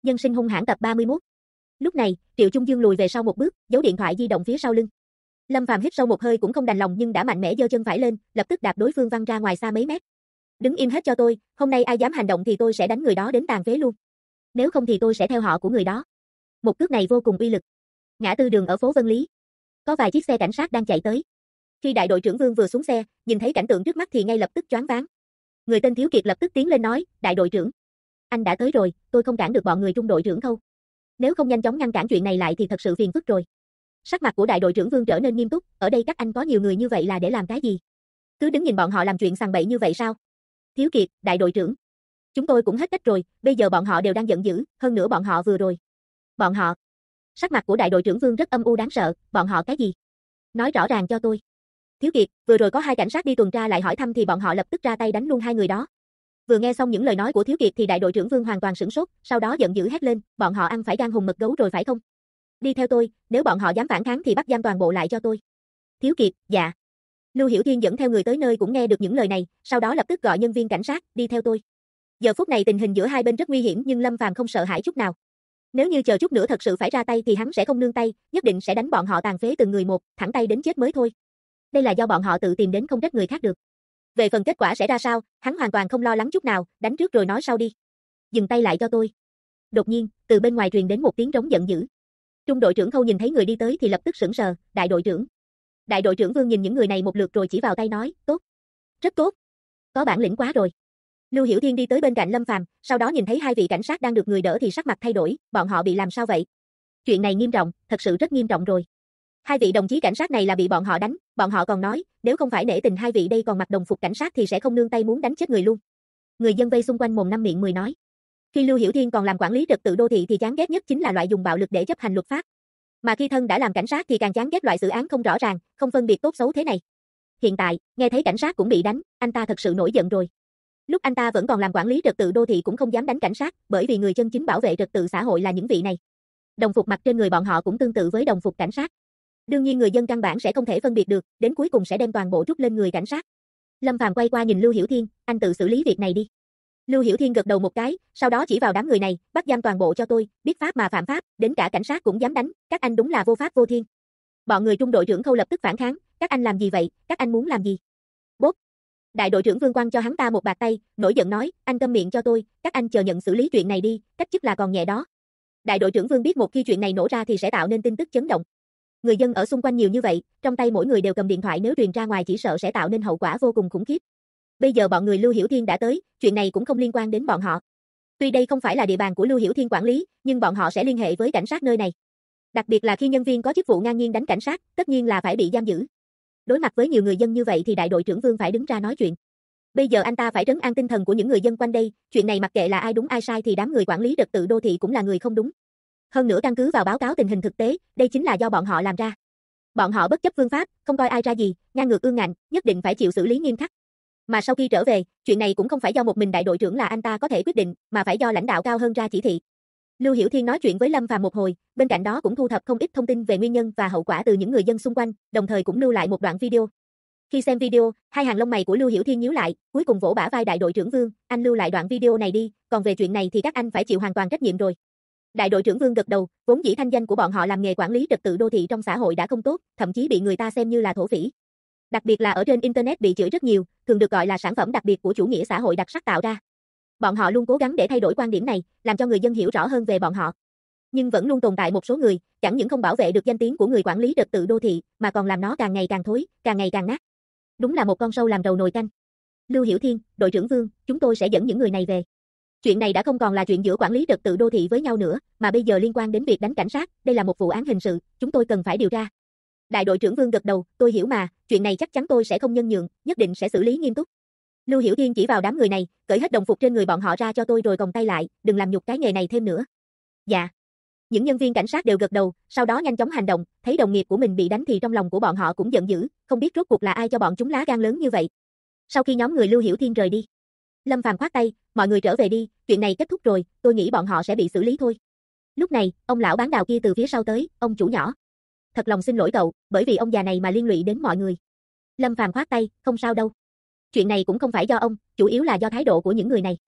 Nhân sinh hung hãn tập 31. Lúc này, Triệu Chung Dương lùi về sau một bước, giấu điện thoại di động phía sau lưng. Lâm Phàm hít sâu một hơi cũng không đành lòng nhưng đã mạnh mẽ giơ chân phải lên, lập tức đạp đối phương văng ra ngoài xa mấy mét. Đứng im hết cho tôi, hôm nay ai dám hành động thì tôi sẽ đánh người đó đến tàn phế luôn. Nếu không thì tôi sẽ theo họ của người đó. Một cước này vô cùng uy lực. Ngã tư đường ở phố Vân Lý. Có vài chiếc xe cảnh sát đang chạy tới. Khi đại đội trưởng Vương vừa xuống xe, nhìn thấy cảnh tượng trước mắt thì ngay lập tức choáng váng. Người tên Thiếu Kiệt lập tức tiến lên nói, đại đội trưởng, anh đã tới rồi, tôi không cản được bọn người Trung đội trưởng Khâu. Nếu không nhanh chóng ngăn cản chuyện này lại thì thật sự phiền phức rồi. Sắc mặt của đại đội trưởng Vương trở nên nghiêm túc, ở đây các anh có nhiều người như vậy là để làm cái gì? Cứ đứng nhìn bọn họ làm chuyện sằng bậy như vậy sao? Thiếu Kiệt, đại đội trưởng, chúng tôi cũng hết cách rồi, bây giờ bọn họ đều đang giận dữ, hơn nữa bọn họ vừa rồi. Bọn họ? Sắc mặt của đại đội trưởng Vương rất âm u đáng sợ, bọn họ cái gì? Nói rõ ràng cho tôi. Thiếu Kiệt, vừa rồi có hai cảnh sát đi tuần tra lại hỏi thăm thì bọn họ lập tức ra tay đánh luôn hai người đó. Vừa nghe xong những lời nói của Thiếu Kiệt thì đại đội trưởng Vương hoàn toàn sửng sốt, sau đó giận dữ hét lên, bọn họ ăn phải gan hùm mật gấu rồi phải không? Đi theo tôi, nếu bọn họ dám phản kháng thì bắt giam toàn bộ lại cho tôi. Thiếu Kiệt, dạ. Lưu Hiểu Thiên dẫn theo người tới nơi cũng nghe được những lời này, sau đó lập tức gọi nhân viên cảnh sát, đi theo tôi. Giờ phút này tình hình giữa hai bên rất nguy hiểm nhưng Lâm Phàm không sợ hãi chút nào. Nếu như chờ chút nữa thật sự phải ra tay thì hắn sẽ không nương tay, nhất định sẽ đánh bọn họ tàn phế từng người một, thẳng tay đến chết mới thôi. Đây là do bọn họ tự tìm đến không trách người khác được. Về phần kết quả sẽ ra sao, hắn hoàn toàn không lo lắng chút nào, đánh trước rồi nói sau đi. Dừng tay lại cho tôi. Đột nhiên, từ bên ngoài truyền đến một tiếng rống giận dữ. Trung đội trưởng Khâu nhìn thấy người đi tới thì lập tức sững sờ, đại đội trưởng. Đại đội trưởng Vương nhìn những người này một lượt rồi chỉ vào tay nói, tốt. Rất tốt. Có bản lĩnh quá rồi. Lưu Hiểu Thiên đi tới bên cạnh Lâm Phàm, sau đó nhìn thấy hai vị cảnh sát đang được người đỡ thì sắc mặt thay đổi, bọn họ bị làm sao vậy? Chuyện này nghiêm trọng, thật sự rất nghiêm trọng rồi. Hai vị đồng chí cảnh sát này là bị bọn họ đánh, bọn họ còn nói, nếu không phải nể tình hai vị đây còn mặc đồng phục cảnh sát thì sẽ không nương tay muốn đánh chết người luôn. Người dân vây xung quanh mồm năm miệng mười nói. Khi Lưu Hiểu Thiên còn làm quản lý trật tự đô thị thì chán ghét nhất chính là loại dùng bạo lực để chấp hành luật pháp. Mà khi thân đã làm cảnh sát thì càng chán ghét loại xử án không rõ ràng, không phân biệt tốt xấu thế này. Hiện tại, nghe thấy cảnh sát cũng bị đánh, anh ta thật sự nổi giận rồi. Lúc anh ta vẫn còn làm quản lý trật tự đô thị cũng không dám đánh cảnh sát, bởi vì người chân chính bảo vệ trật tự xã hội là những vị này. Đồng phục mặc trên người bọn họ cũng tương tự với đồng phục cảnh sát. Đương nhiên người dân căn bản sẽ không thể phân biệt được, đến cuối cùng sẽ đem toàn bộ trút lên người cảnh sát. Lâm Phàm quay qua nhìn Lưu Hiểu Thiên, anh tự xử lý việc này đi. Lưu Hiểu Thiên gật đầu một cái, sau đó chỉ vào đám người này, bắt giam toàn bộ cho tôi, biết pháp mà phạm pháp, đến cả cảnh sát cũng dám đánh, các anh đúng là vô pháp vô thiên. Bọn người Trung đội trưởng Khâu lập tức phản kháng, các anh làm gì vậy, các anh muốn làm gì? Bốp. Đại đội trưởng Vương quăng cho hắn ta một bạt tay, nổi giận nói, anh câm miệng cho tôi, các anh chờ nhận xử lý chuyện này đi, cách chức là còn nhẹ đó. Đại đội trưởng Vương biết một khi chuyện này nổ ra thì sẽ tạo nên tin tức chấn động. Người dân ở xung quanh nhiều như vậy, trong tay mỗi người đều cầm điện thoại nếu truyền ra ngoài chỉ sợ sẽ tạo nên hậu quả vô cùng khủng khiếp. Bây giờ bọn người Lưu Hiểu Thiên đã tới, chuyện này cũng không liên quan đến bọn họ. Tuy đây không phải là địa bàn của Lưu Hiểu Thiên quản lý, nhưng bọn họ sẽ liên hệ với cảnh sát nơi này. Đặc biệt là khi nhân viên có chức vụ ngang nhiên đánh cảnh sát, tất nhiên là phải bị giam giữ. Đối mặt với nhiều người dân như vậy thì đại đội trưởng Vương phải đứng ra nói chuyện. Bây giờ anh ta phải trấn an tinh thần của những người dân quanh đây, chuyện này mặc kệ là ai đúng ai sai thì đám người quản lý trật tự đô thị cũng là người không đúng. Hơn nữa căn cứ vào báo cáo tình hình thực tế, đây chính là do bọn họ làm ra. Bọn họ bất chấp vương pháp, không coi ai ra gì, ngang ngược ương ngạnh, nhất định phải chịu xử lý nghiêm khắc. Mà sau khi trở về, chuyện này cũng không phải do một mình đại đội trưởng là anh ta có thể quyết định, mà phải do lãnh đạo cao hơn ra chỉ thị. Lưu Hiểu Thiên nói chuyện với Lâm Phàm một hồi, bên cạnh đó cũng thu thập không ít thông tin về nguyên nhân và hậu quả từ những người dân xung quanh, đồng thời cũng lưu lại một đoạn video. Khi xem video, hai hàng lông mày của Lưu Hiểu Thiên nhíu lại, cuối cùng vỗ bả vai đại đội trưởng Vương, anh lưu lại đoạn video này đi, còn về chuyện này thì các anh phải chịu hoàn toàn trách nhiệm rồi. Đại đội trưởng Vương gật đầu, vốn dĩ thanh danh của bọn họ làm nghề quản lý trật tự đô thị trong xã hội đã không tốt, thậm chí bị người ta xem như là thổ phỉ. Đặc biệt là ở trên internet bị chửi rất nhiều, thường được gọi là sản phẩm đặc biệt của chủ nghĩa xã hội đặc sắc tạo ra. Bọn họ luôn cố gắng để thay đổi quan điểm này, làm cho người dân hiểu rõ hơn về bọn họ. Nhưng vẫn luôn tồn tại một số người, chẳng những không bảo vệ được danh tiếng của người quản lý trật tự đô thị, mà còn làm nó càng ngày càng thối, càng ngày càng nát. Đúng là một con sâu làm rầu nồi canh. Lưu Hiểu Thiên, đội trưởng Vương, chúng tôi sẽ dẫn những người này về. Chuyện này đã không còn là chuyện giữa quản lý trật tự đô thị với nhau nữa, mà bây giờ liên quan đến việc đánh cảnh sát, đây là một vụ án hình sự, chúng tôi cần phải điều tra. Đại đội trưởng Vương gật đầu, tôi hiểu mà, chuyện này chắc chắn tôi sẽ không nhân nhượng, nhất định sẽ xử lý nghiêm túc. Lưu Hiểu Thiên chỉ vào đám người này, cởi hết đồng phục trên người bọn họ ra cho tôi rồi còng tay lại, đừng làm nhục cái nghề này thêm nữa. Dạ. Những nhân viên cảnh sát đều gật đầu, sau đó nhanh chóng hành động, thấy đồng nghiệp của mình bị đánh thì trong lòng của bọn họ cũng giận dữ, không biết rốt cuộc là ai cho bọn chúng lá gan lớn như vậy. Sau khi nhóm người Lưu Hiểu Thiên rời đi, Lâm Phàm khoát tay, mọi người trở về đi, chuyện này kết thúc rồi, tôi nghĩ bọn họ sẽ bị xử lý thôi. Lúc này, ông lão bán đào kia từ phía sau tới, ông chủ nhỏ. Thật lòng xin lỗi cậu, bởi vì ông già này mà liên lụy đến mọi người. Lâm Phàm khoát tay, không sao đâu. Chuyện này cũng không phải do ông, chủ yếu là do thái độ của những người này.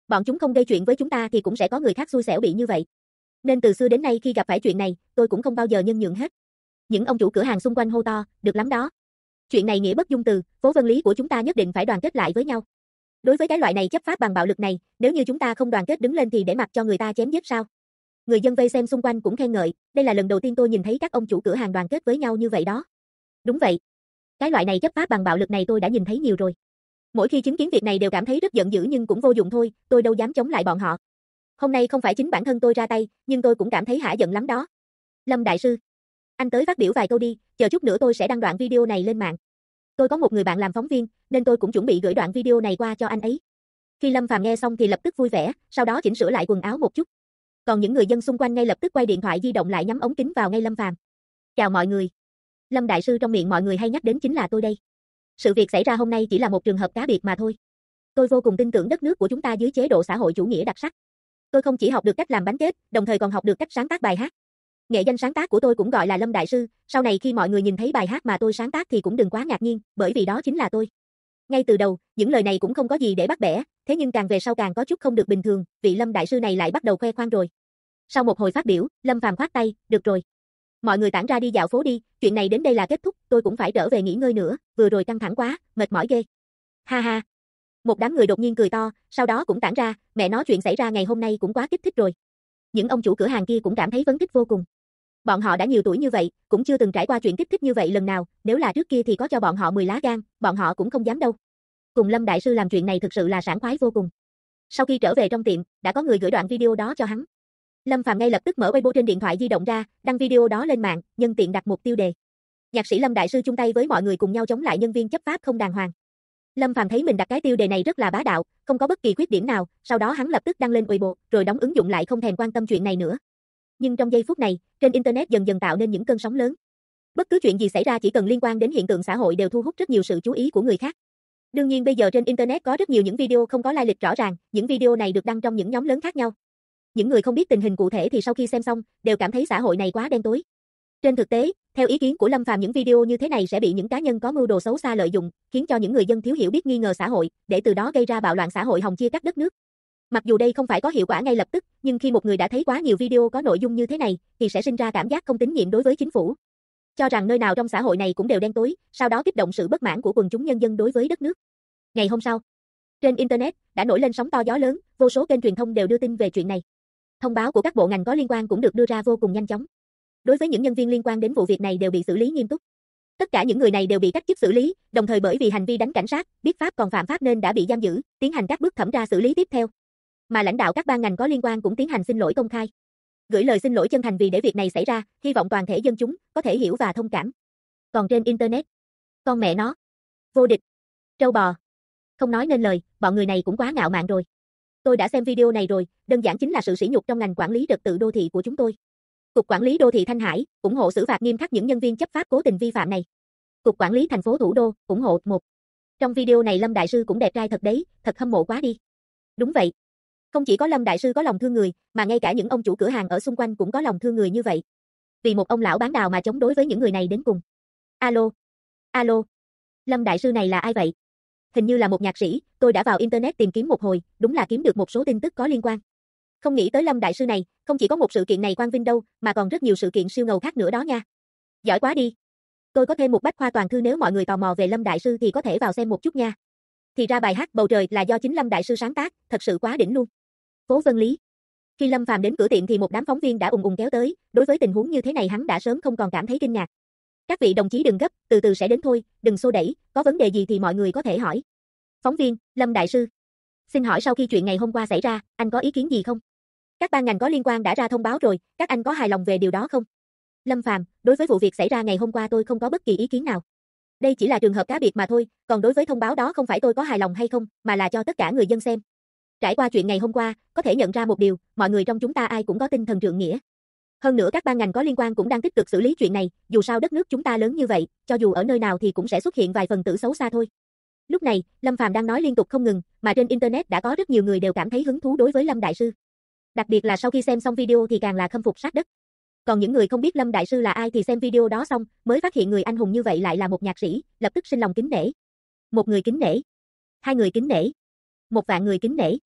Bọn chúng không gây chuyện với chúng ta thì cũng sẽ có người khác xui xẻo bị như vậy. Nên từ xưa đến nay khi gặp phải chuyện này, tôi cũng không bao giờ nhân nhượng hết. Những ông chủ cửa hàng xung quanh hô to, được lắm đó. Chuyện này nghĩa bất dung từ, phố Vân Lý của chúng ta nhất định phải đoàn kết lại với nhau. Đối với cái loại này chấp pháp bằng bạo lực này, nếu như chúng ta không đoàn kết đứng lên thì để mặc cho người ta chém giết sao? Người dân vây xem xung quanh cũng khen ngợi, đây là lần đầu tiên tôi nhìn thấy các ông chủ cửa hàng đoàn kết với nhau như vậy đó. Đúng vậy. Cái loại này chấp pháp bằng bạo lực này tôi đã nhìn thấy nhiều rồi. Mỗi khi chứng kiến việc này đều cảm thấy rất giận dữ nhưng cũng vô dụng thôi, tôi đâu dám chống lại bọn họ. Hôm nay không phải chính bản thân tôi ra tay, nhưng tôi cũng cảm thấy hả giận lắm đó. Lâm đại sư, anh tới phát biểu vài câu đi, chờ chút nữa tôi sẽ đăng đoạn video này lên mạng. Tôi có một người bạn làm phóng viên, nên tôi cũng chuẩn bị gửi đoạn video này qua cho anh ấy. Khi Lâm Phàm nghe xong thì lập tức vui vẻ, sau đó chỉnh sửa lại quần áo một chút. Còn những người dân xung quanh ngay lập tức quay điện thoại di động lại nhắm ống kính vào ngay Lâm Phàm. Chào mọi người. Lâm đại sư trong miệng mọi người hay nhắc đến chính là tôi đây. Sự việc xảy ra hôm nay chỉ là một trường hợp cá biệt mà thôi. Tôi vô cùng tin tưởng đất nước của chúng ta dưới chế độ xã hội chủ nghĩa đặc sắc. Tôi không chỉ học được cách làm bánh kết, đồng thời còn học được cách sáng tác bài hát. Nghệ danh sáng tác của tôi cũng gọi là Lâm đại sư, sau này khi mọi người nhìn thấy bài hát mà tôi sáng tác thì cũng đừng quá ngạc nhiên, bởi vì đó chính là tôi. Ngay từ đầu, những lời này cũng không có gì để bắt bẻ, thế nhưng càng về sau càng có chút không được bình thường, vị Lâm đại sư này lại bắt đầu khoe khoang rồi. Sau một hồi phát biểu, Lâm Phàm khoát tay, được rồi. Mọi người tản ra đi dạo phố đi, chuyện này đến đây là kết thúc, tôi cũng phải trở về nghỉ ngơi nữa, vừa rồi căng thẳng quá, mệt mỏi ghê. Ha ha. Một đám người đột nhiên cười to, sau đó cũng tản ra, mẹ nói chuyện xảy ra ngày hôm nay cũng quá kích thích rồi. Những ông chủ cửa hàng kia cũng cảm thấy phấn khích vô cùng. Bọn họ đã nhiều tuổi như vậy, cũng chưa từng trải qua chuyện kích thích như vậy lần nào, nếu là trước kia thì có cho bọn họ 10 lá gan, bọn họ cũng không dám đâu. Cùng Lâm đại sư làm chuyện này thực sự là sảng khoái vô cùng. Sau khi trở về trong tiệm, đã có người gửi đoạn video đó cho hắn. Lâm Phàm ngay lập tức mở Weibo trên điện thoại di động ra, đăng video đó lên mạng, nhân tiện đặt một tiêu đề. Nhạc sĩ Lâm đại sư chung tay với mọi người cùng nhau chống lại nhân viên chấp pháp không đàng hoàng. Lâm Phàm thấy mình đặt cái tiêu đề này rất là bá đạo, không có bất kỳ khuyết điểm nào, sau đó hắn lập tức đăng lên Weibo, rồi đóng ứng dụng lại không thèm quan tâm chuyện này nữa. Nhưng trong giây phút này, trên internet dần dần tạo nên những cơn sóng lớn. Bất cứ chuyện gì xảy ra chỉ cần liên quan đến hiện tượng xã hội đều thu hút rất nhiều sự chú ý của người khác. Đương nhiên bây giờ trên internet có rất nhiều những video không có lai lịch rõ ràng, những video này được đăng trong những nhóm lớn khác nhau. Những người không biết tình hình cụ thể thì sau khi xem xong, đều cảm thấy xã hội này quá đen tối. Trên thực tế, theo ý kiến của Lâm Phàm những video như thế này sẽ bị những cá nhân có mưu đồ xấu xa lợi dụng, khiến cho những người dân thiếu hiểu biết nghi ngờ xã hội, để từ đó gây ra bạo loạn xã hội hòng chia cắt đất nước. Mặc dù đây không phải có hiệu quả ngay lập tức, nhưng khi một người đã thấy quá nhiều video có nội dung như thế này, thì sẽ sinh ra cảm giác không tín nhiệm đối với chính phủ. Cho rằng nơi nào trong xã hội này cũng đều đen tối, sau đó kích động sự bất mãn của quần chúng nhân dân đối với đất nước. Ngày hôm sau, trên internet đã nổi lên sóng to gió lớn, vô số kênh truyền thông đều đưa tin về chuyện này. Thông báo của các bộ ngành có liên quan cũng được đưa ra vô cùng nhanh chóng. Đối với những nhân viên liên quan đến vụ việc này đều bị xử lý nghiêm túc. Tất cả những người này đều bị cách chức xử lý, đồng thời bởi vì hành vi đánh cảnh sát, biết pháp còn phạm pháp nên đã bị giam giữ, tiến hành các bước thẩm tra xử lý tiếp theo. Mà lãnh đạo các ban ngành có liên quan cũng tiến hành xin lỗi công khai. Gửi lời xin lỗi chân thành vì để việc này xảy ra, hy vọng toàn thể dân chúng có thể hiểu và thông cảm. Còn trên internet, con mẹ nó, vô địch, trâu bò, không nói nên lời, bọn người này cũng quá ngạo mạn rồi. Tôi đã xem video này rồi, đơn giản chính là sự sỉ nhục trong ngành quản lý trật tự đô thị của chúng tôi. Cục Quản lý Đô thị Thanh Hải, ủng hộ xử phạt nghiêm khắc những nhân viên chấp pháp cố tình vi phạm này. Cục Quản lý thành phố Thủ đô, ủng hộ 1. Trong video này Lâm đại sư cũng đẹp trai thật đấy, thật hâm mộ quá đi. Đúng vậy. Không chỉ có Lâm đại sư có lòng thương người, mà ngay cả những ông chủ cửa hàng ở xung quanh cũng có lòng thương người như vậy. Vì một ông lão bán đào mà chống đối với những người này đến cùng. Alo. Alo. Lâm đại sư này là ai vậy? Hình như là một nhạc sĩ, tôi đã vào internet tìm kiếm một hồi, đúng là kiếm được một số tin tức có liên quan. Không nghĩ tới Lâm đại sư này, không chỉ có một sự kiện này quang vinh đâu, mà còn rất nhiều sự kiện siêu ngầu khác nữa đó nha. Giỏi quá đi. Tôi có thêm một bách khoa toàn thư nếu mọi người tò mò về Lâm đại sư thì có thể vào xem một chút nha. Thì ra bài hát Bầu trời là do chính Lâm đại sư sáng tác, thật sự quá đỉnh luôn. Phố Vân Lý. Khi Lâm Phàm đến cửa tiệm thì một đám phóng viên đã ùn ùn kéo tới, đối với tình huống như thế này hắn đã sớm không còn cảm thấy kinh ngạc. Các vị đồng chí đừng gấp, từ từ sẽ đến thôi, đừng xô đẩy, có vấn đề gì thì mọi người có thể hỏi. Phóng viên, Lâm đại sư. Xin hỏi sau khi chuyện ngày hôm qua xảy ra, anh có ý kiến gì không? Các ban ngành có liên quan đã ra thông báo rồi, các anh có hài lòng về điều đó không? Lâm Phàm, đối với vụ việc xảy ra ngày hôm qua tôi không có bất kỳ ý kiến nào. Đây chỉ là trường hợp cá biệt mà thôi, còn đối với thông báo đó không phải tôi có hài lòng hay không, mà là cho tất cả người dân xem. Trải qua chuyện ngày hôm qua, có thể nhận ra một điều, mọi người trong chúng ta ai cũng có tinh thần trượng nghĩa. Hơn nữa các ban ngành có liên quan cũng đang tích cực xử lý chuyện này, dù sao đất nước chúng ta lớn như vậy, cho dù ở nơi nào thì cũng sẽ xuất hiện vài phần tử xấu xa thôi. Lúc này, Lâm Phàm đang nói liên tục không ngừng, mà trên internet đã có rất nhiều người đều cảm thấy hứng thú đối với Lâm đại sư. Đặc biệt là sau khi xem xong video thì càng là khâm phục sát đất. Còn những người không biết Lâm đại sư là ai thì xem video đó xong, mới phát hiện người anh hùng như vậy lại là một nhạc sĩ, lập tức sinh lòng kính nể. Một người kính nể, hai người kính nể, 1 vạn người kính nể.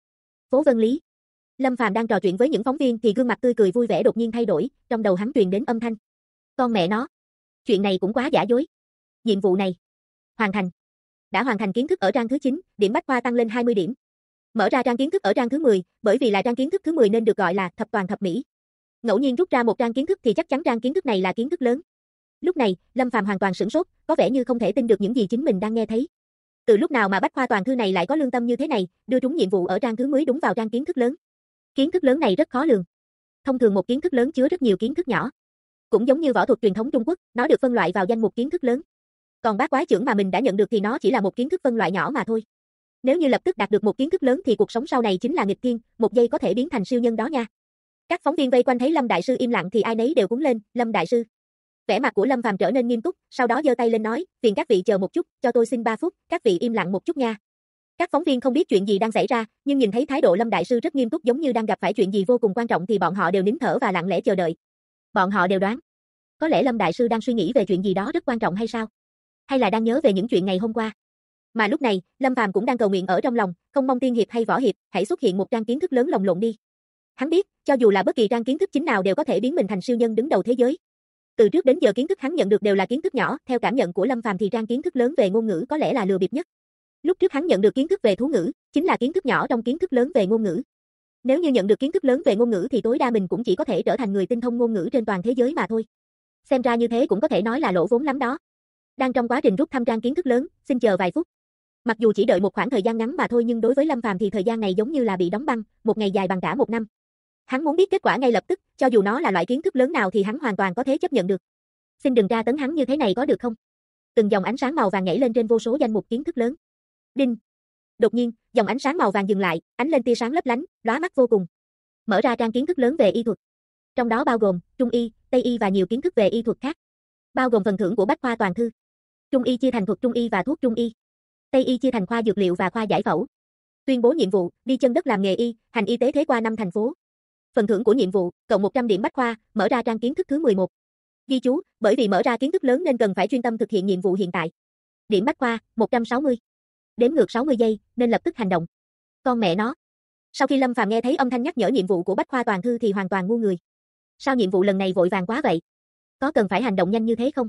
Phố Vân Lý. Lâm Phàm đang trò chuyện với những phóng viên thì gương mặt tươi cười vui vẻ đột nhiên thay đổi, trong đầu hắn truyền đến âm thanh. Con mẹ nó. Chuyện này cũng quá giả dối. Nhiệm vụ này. Hoàn thành. Đã hoàn thành kiến thức ở trang thứ 9, điểm bách khoa tăng lên 20 điểm. Mở ra trang kiến thức ở trang thứ 10, bởi vì là trang kiến thức thứ 10 nên được gọi là thập toàn thập mỹ. Ngẫu nhiên rút ra một trang kiến thức thì chắc chắn trang kiến thức này là kiến thức lớn. Lúc này, Lâm Phàm hoàn toàn sửng sốt, có vẻ như không thể tin được những gì chính mình đang nghe thấy. Từ lúc nào mà bách khoa toàn thư này lại có lương tâm như thế này, đưa trúng nhiệm vụ ở trang thứ 10 đúng vào trang kiến thức lớn. Kiến thức lớn này rất khó lường. Thông thường một kiến thức lớn chứa rất nhiều kiến thức nhỏ. Cũng giống như võ thuật truyền thống Trung Quốc, nó được phân loại vào danh mục kiến thức lớn. Còn bát quái chưởng mà mình đã nhận được thì nó chỉ là một kiến thức phân loại nhỏ mà thôi. Nếu như lập tức đạt được một kiến thức lớn thì cuộc sống sau này chính là nghịch thiên, một giây có thể biến thành siêu nhân đó nha. Các phóng viên vây quanh thấy Lâm đại sư im lặng thì ai nấy đều cúng lên, Lâm đại sư. Vẻ mặt của Lâm Phàm trở nên nghiêm túc, sau đó giơ tay lên nói, phiền các vị chờ một chút, cho tôi xin 3 phút, các vị im lặng một chút nha. Các phóng viên không biết chuyện gì đang xảy ra, nhưng nhìn thấy thái độ Lâm đại sư rất nghiêm túc giống như đang gặp phải chuyện gì vô cùng quan trọng thì bọn họ đều nín thở và lặng lẽ chờ đợi. Bọn họ đều đoán, có lẽ Lâm đại sư đang suy nghĩ về chuyện gì đó rất quan trọng hay sao? Hay là đang nhớ về những chuyện ngày hôm qua? Mà lúc này, Lâm Phàm cũng đang cầu nguyện ở trong lòng, không mong tiên hiệp hay võ hiệp, hãy xuất hiện một trang kiến thức lớn lồng lộn đi. Hắn biết, cho dù là bất kỳ trang kiến thức chính nào đều có thể biến mình thành siêu nhân đứng đầu thế giới. Từ trước đến giờ kiến thức hắn nhận được đều là kiến thức nhỏ, theo cảm nhận của Lâm Phàm thì trang kiến thức lớn về ngôn ngữ có lẽ là lừa bịp nhất. Lúc trước hắn nhận được kiến thức về thú ngữ, chính là kiến thức nhỏ trong kiến thức lớn về ngôn ngữ. Nếu như nhận được kiến thức lớn về ngôn ngữ thì tối đa mình cũng chỉ có thể trở thành người tinh thông ngôn ngữ trên toàn thế giới mà thôi. Xem ra như thế cũng có thể nói là lỗ vốn lắm đó. Đang trong quá trình rút thăm trang kiến thức lớn, xin chờ vài phút. Mặc dù chỉ đợi một khoảng thời gian ngắn mà thôi nhưng đối với Lâm Phàm thì thời gian này giống như là bị đóng băng, một ngày dài bằng cả một năm. Hắn muốn biết kết quả ngay lập tức, cho dù nó là loại kiến thức lớn nào thì hắn hoàn toàn có thể chấp nhận được. Xin đừng tra tấn hắn như thế này có được không? Từng dòng ánh sáng màu vàng nhảy lên trên vô số danh mục kiến thức lớn. Đinh. Đột nhiên, dòng ánh sáng màu vàng dừng lại, ánh lên tia sáng lấp lánh, lóa mắt vô cùng. Mở ra trang kiến thức lớn về y thuật. Trong đó bao gồm Trung y, Tây y và nhiều kiến thức về y thuật khác. Bao gồm phần thưởng của bách khoa toàn thư. Trung y chia thành thuật Trung y và thuốc Trung y. Tây y chia thành khoa dược liệu và khoa giải phẫu. Tuyên bố nhiệm vụ, đi chân đất làm nghề y, hành y tế thế qua 5 thành phố. Phần thưởng của nhiệm vụ, cộng 100 điểm bách khoa, mở ra trang kiến thức thứ 11. Ghi chú, bởi vì mở ra kiến thức lớn nên cần phải chuyên tâm thực hiện nhiệm vụ hiện tại. Điểm bách khoa, 160. Đếm ngược 60 giây, nên lập tức hành động. Con mẹ nó. Sau khi Lâm Phàm nghe thấy âm thanh nhắc nhở nhiệm vụ của bách khoa toàn thư thì hoàn toàn ngu người. Sao nhiệm vụ lần này vội vàng quá vậy? Có cần phải hành động nhanh như thế không?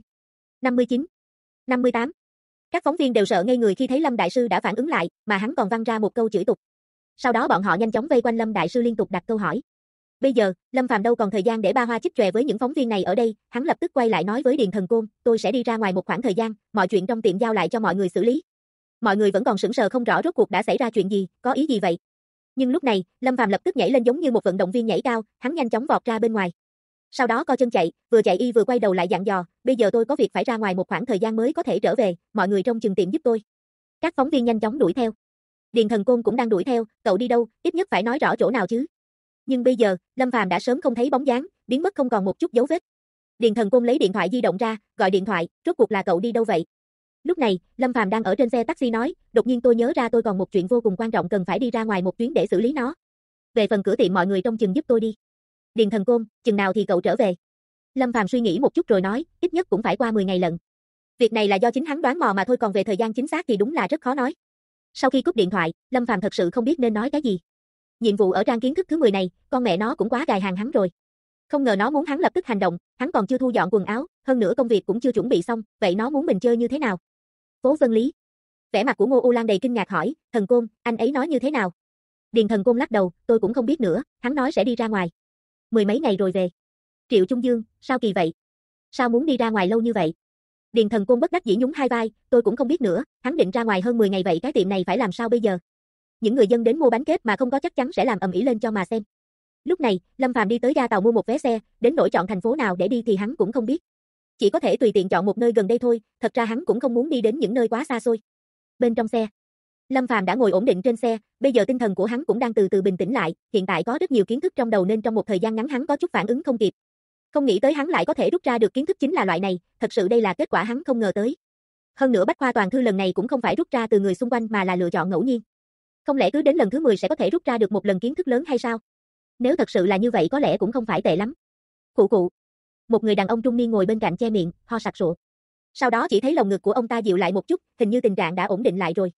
59. 58. Các phóng viên đều sợ ngây người khi thấy Lâm đại sư đã phản ứng lại, mà hắn còn văng ra một câu chửi tục. Sau đó bọn họ nhanh chóng vây quanh Lâm đại sư liên tục đặt câu hỏi. Bây giờ, Lâm Phàm đâu còn thời gian để ba hoa chích chòe với những phóng viên này ở đây, hắn lập tức quay lại nói với Điền Thần Côn, tôi sẽ đi ra ngoài một khoảng thời gian, mọi chuyện trong tiệm giao lại cho mọi người xử lý. Mọi người vẫn còn sững sờ không rõ rốt cuộc đã xảy ra chuyện gì, có ý gì vậy? Nhưng lúc này, Lâm Phàm lập tức nhảy lên giống như một vận động viên nhảy cao, hắn nhanh chóng vọt ra bên ngoài. Sau đó co chân chạy, vừa chạy y vừa quay đầu lại dặn dò, bây giờ tôi có việc phải ra ngoài một khoảng thời gian mới có thể trở về, mọi người trông chừng tiệm giúp tôi. Các phóng viên nhanh chóng đuổi theo. Điền Thần Côn cũng đang đuổi theo, cậu đi đâu, ít nhất phải nói rõ chỗ nào chứ. Nhưng bây giờ, Lâm Phàm đã sớm không thấy bóng dáng, biến mất không còn một chút dấu vết. Điền Thần Côn lấy điện thoại di động ra, gọi điện thoại, rốt cuộc là cậu đi đâu vậy? Lúc này, Lâm Phàm đang ở trên xe taxi nói, đột nhiên tôi nhớ ra tôi còn một chuyện vô cùng quan trọng cần phải đi ra ngoài một chuyến để xử lý nó. Về phần cửa tiệm mọi người trông chừng giúp tôi đi. Điền Thần Côn, chừng nào thì cậu trở về? Lâm Phàm suy nghĩ một chút rồi nói, ít nhất cũng phải qua 10 ngày lận. Việc này là do chính hắn đoán mò mà thôi, còn về thời gian chính xác thì đúng là rất khó nói. Sau khi cúp điện thoại, Lâm Phàm thật sự không biết nên nói cái gì. Nhiệm vụ ở trang kiến thức thứ 10 này, con mẹ nó cũng quá gài hàng hắn rồi. Không ngờ nó muốn hắn lập tức hành động, hắn còn chưa thu dọn quần áo, hơn nữa công việc cũng chưa chuẩn bị xong, vậy nó muốn mình chơi như thế nào? Phố Vân Lý. Vẻ mặt của Ngô U Lan đầy kinh ngạc hỏi, Thần Côn, anh ấy nói như thế nào? Điền Thần Côn lắc đầu, tôi cũng không biết nữa, hắn nói sẽ đi ra ngoài. 10 mấy ngày rồi về. Triệu Trung Dương, sao kỳ vậy? Sao muốn đi ra ngoài lâu như vậy? Điền Thần Côn bất đắc dĩ nhún hai vai, tôi cũng không biết nữa, hắn định ra ngoài hơn 10 ngày vậy cái tiệm này phải làm sao bây giờ? Những người dân đến mua bánh kết mà không có chắc chắn sẽ làm ầm ĩ lên cho mà xem. Lúc này, Lâm Phàm đi tới ga tàu mua một vé xe, đến nỗi chọn thành phố nào để đi thì hắn cũng không biết. Chỉ có thể tùy tiện chọn một nơi gần đây thôi, thật ra hắn cũng không muốn đi đến những nơi quá xa xôi. Bên trong xe, Lâm Phàm đã ngồi ổn định trên xe, bây giờ tinh thần của hắn cũng đang từ từ bình tĩnh lại, hiện tại có rất nhiều kiến thức trong đầu nên trong một thời gian ngắn hắn có chút phản ứng không kịp. Không nghĩ tới hắn lại có thể rút ra được kiến thức chính là loại này, thật sự đây là kết quả hắn không ngờ tới. Hơn nữa bách khoa toàn thư lần này cũng không phải rút ra từ người xung quanh mà là lựa chọn ngẫu nhiên. Không lẽ cứ đến lần thứ 10 sẽ có thể rút ra được một lần kiến thức lớn hay sao? Nếu thật sự là như vậy có lẽ cũng không phải tệ lắm. Khụ khụ. Một người đàn ông trung niên ngồi bên cạnh che miệng, ho sặc sụa. Sau đó chỉ thấy lồng ngực của ông ta dịu lại một chút, hình như tình trạng đã ổn định lại rồi.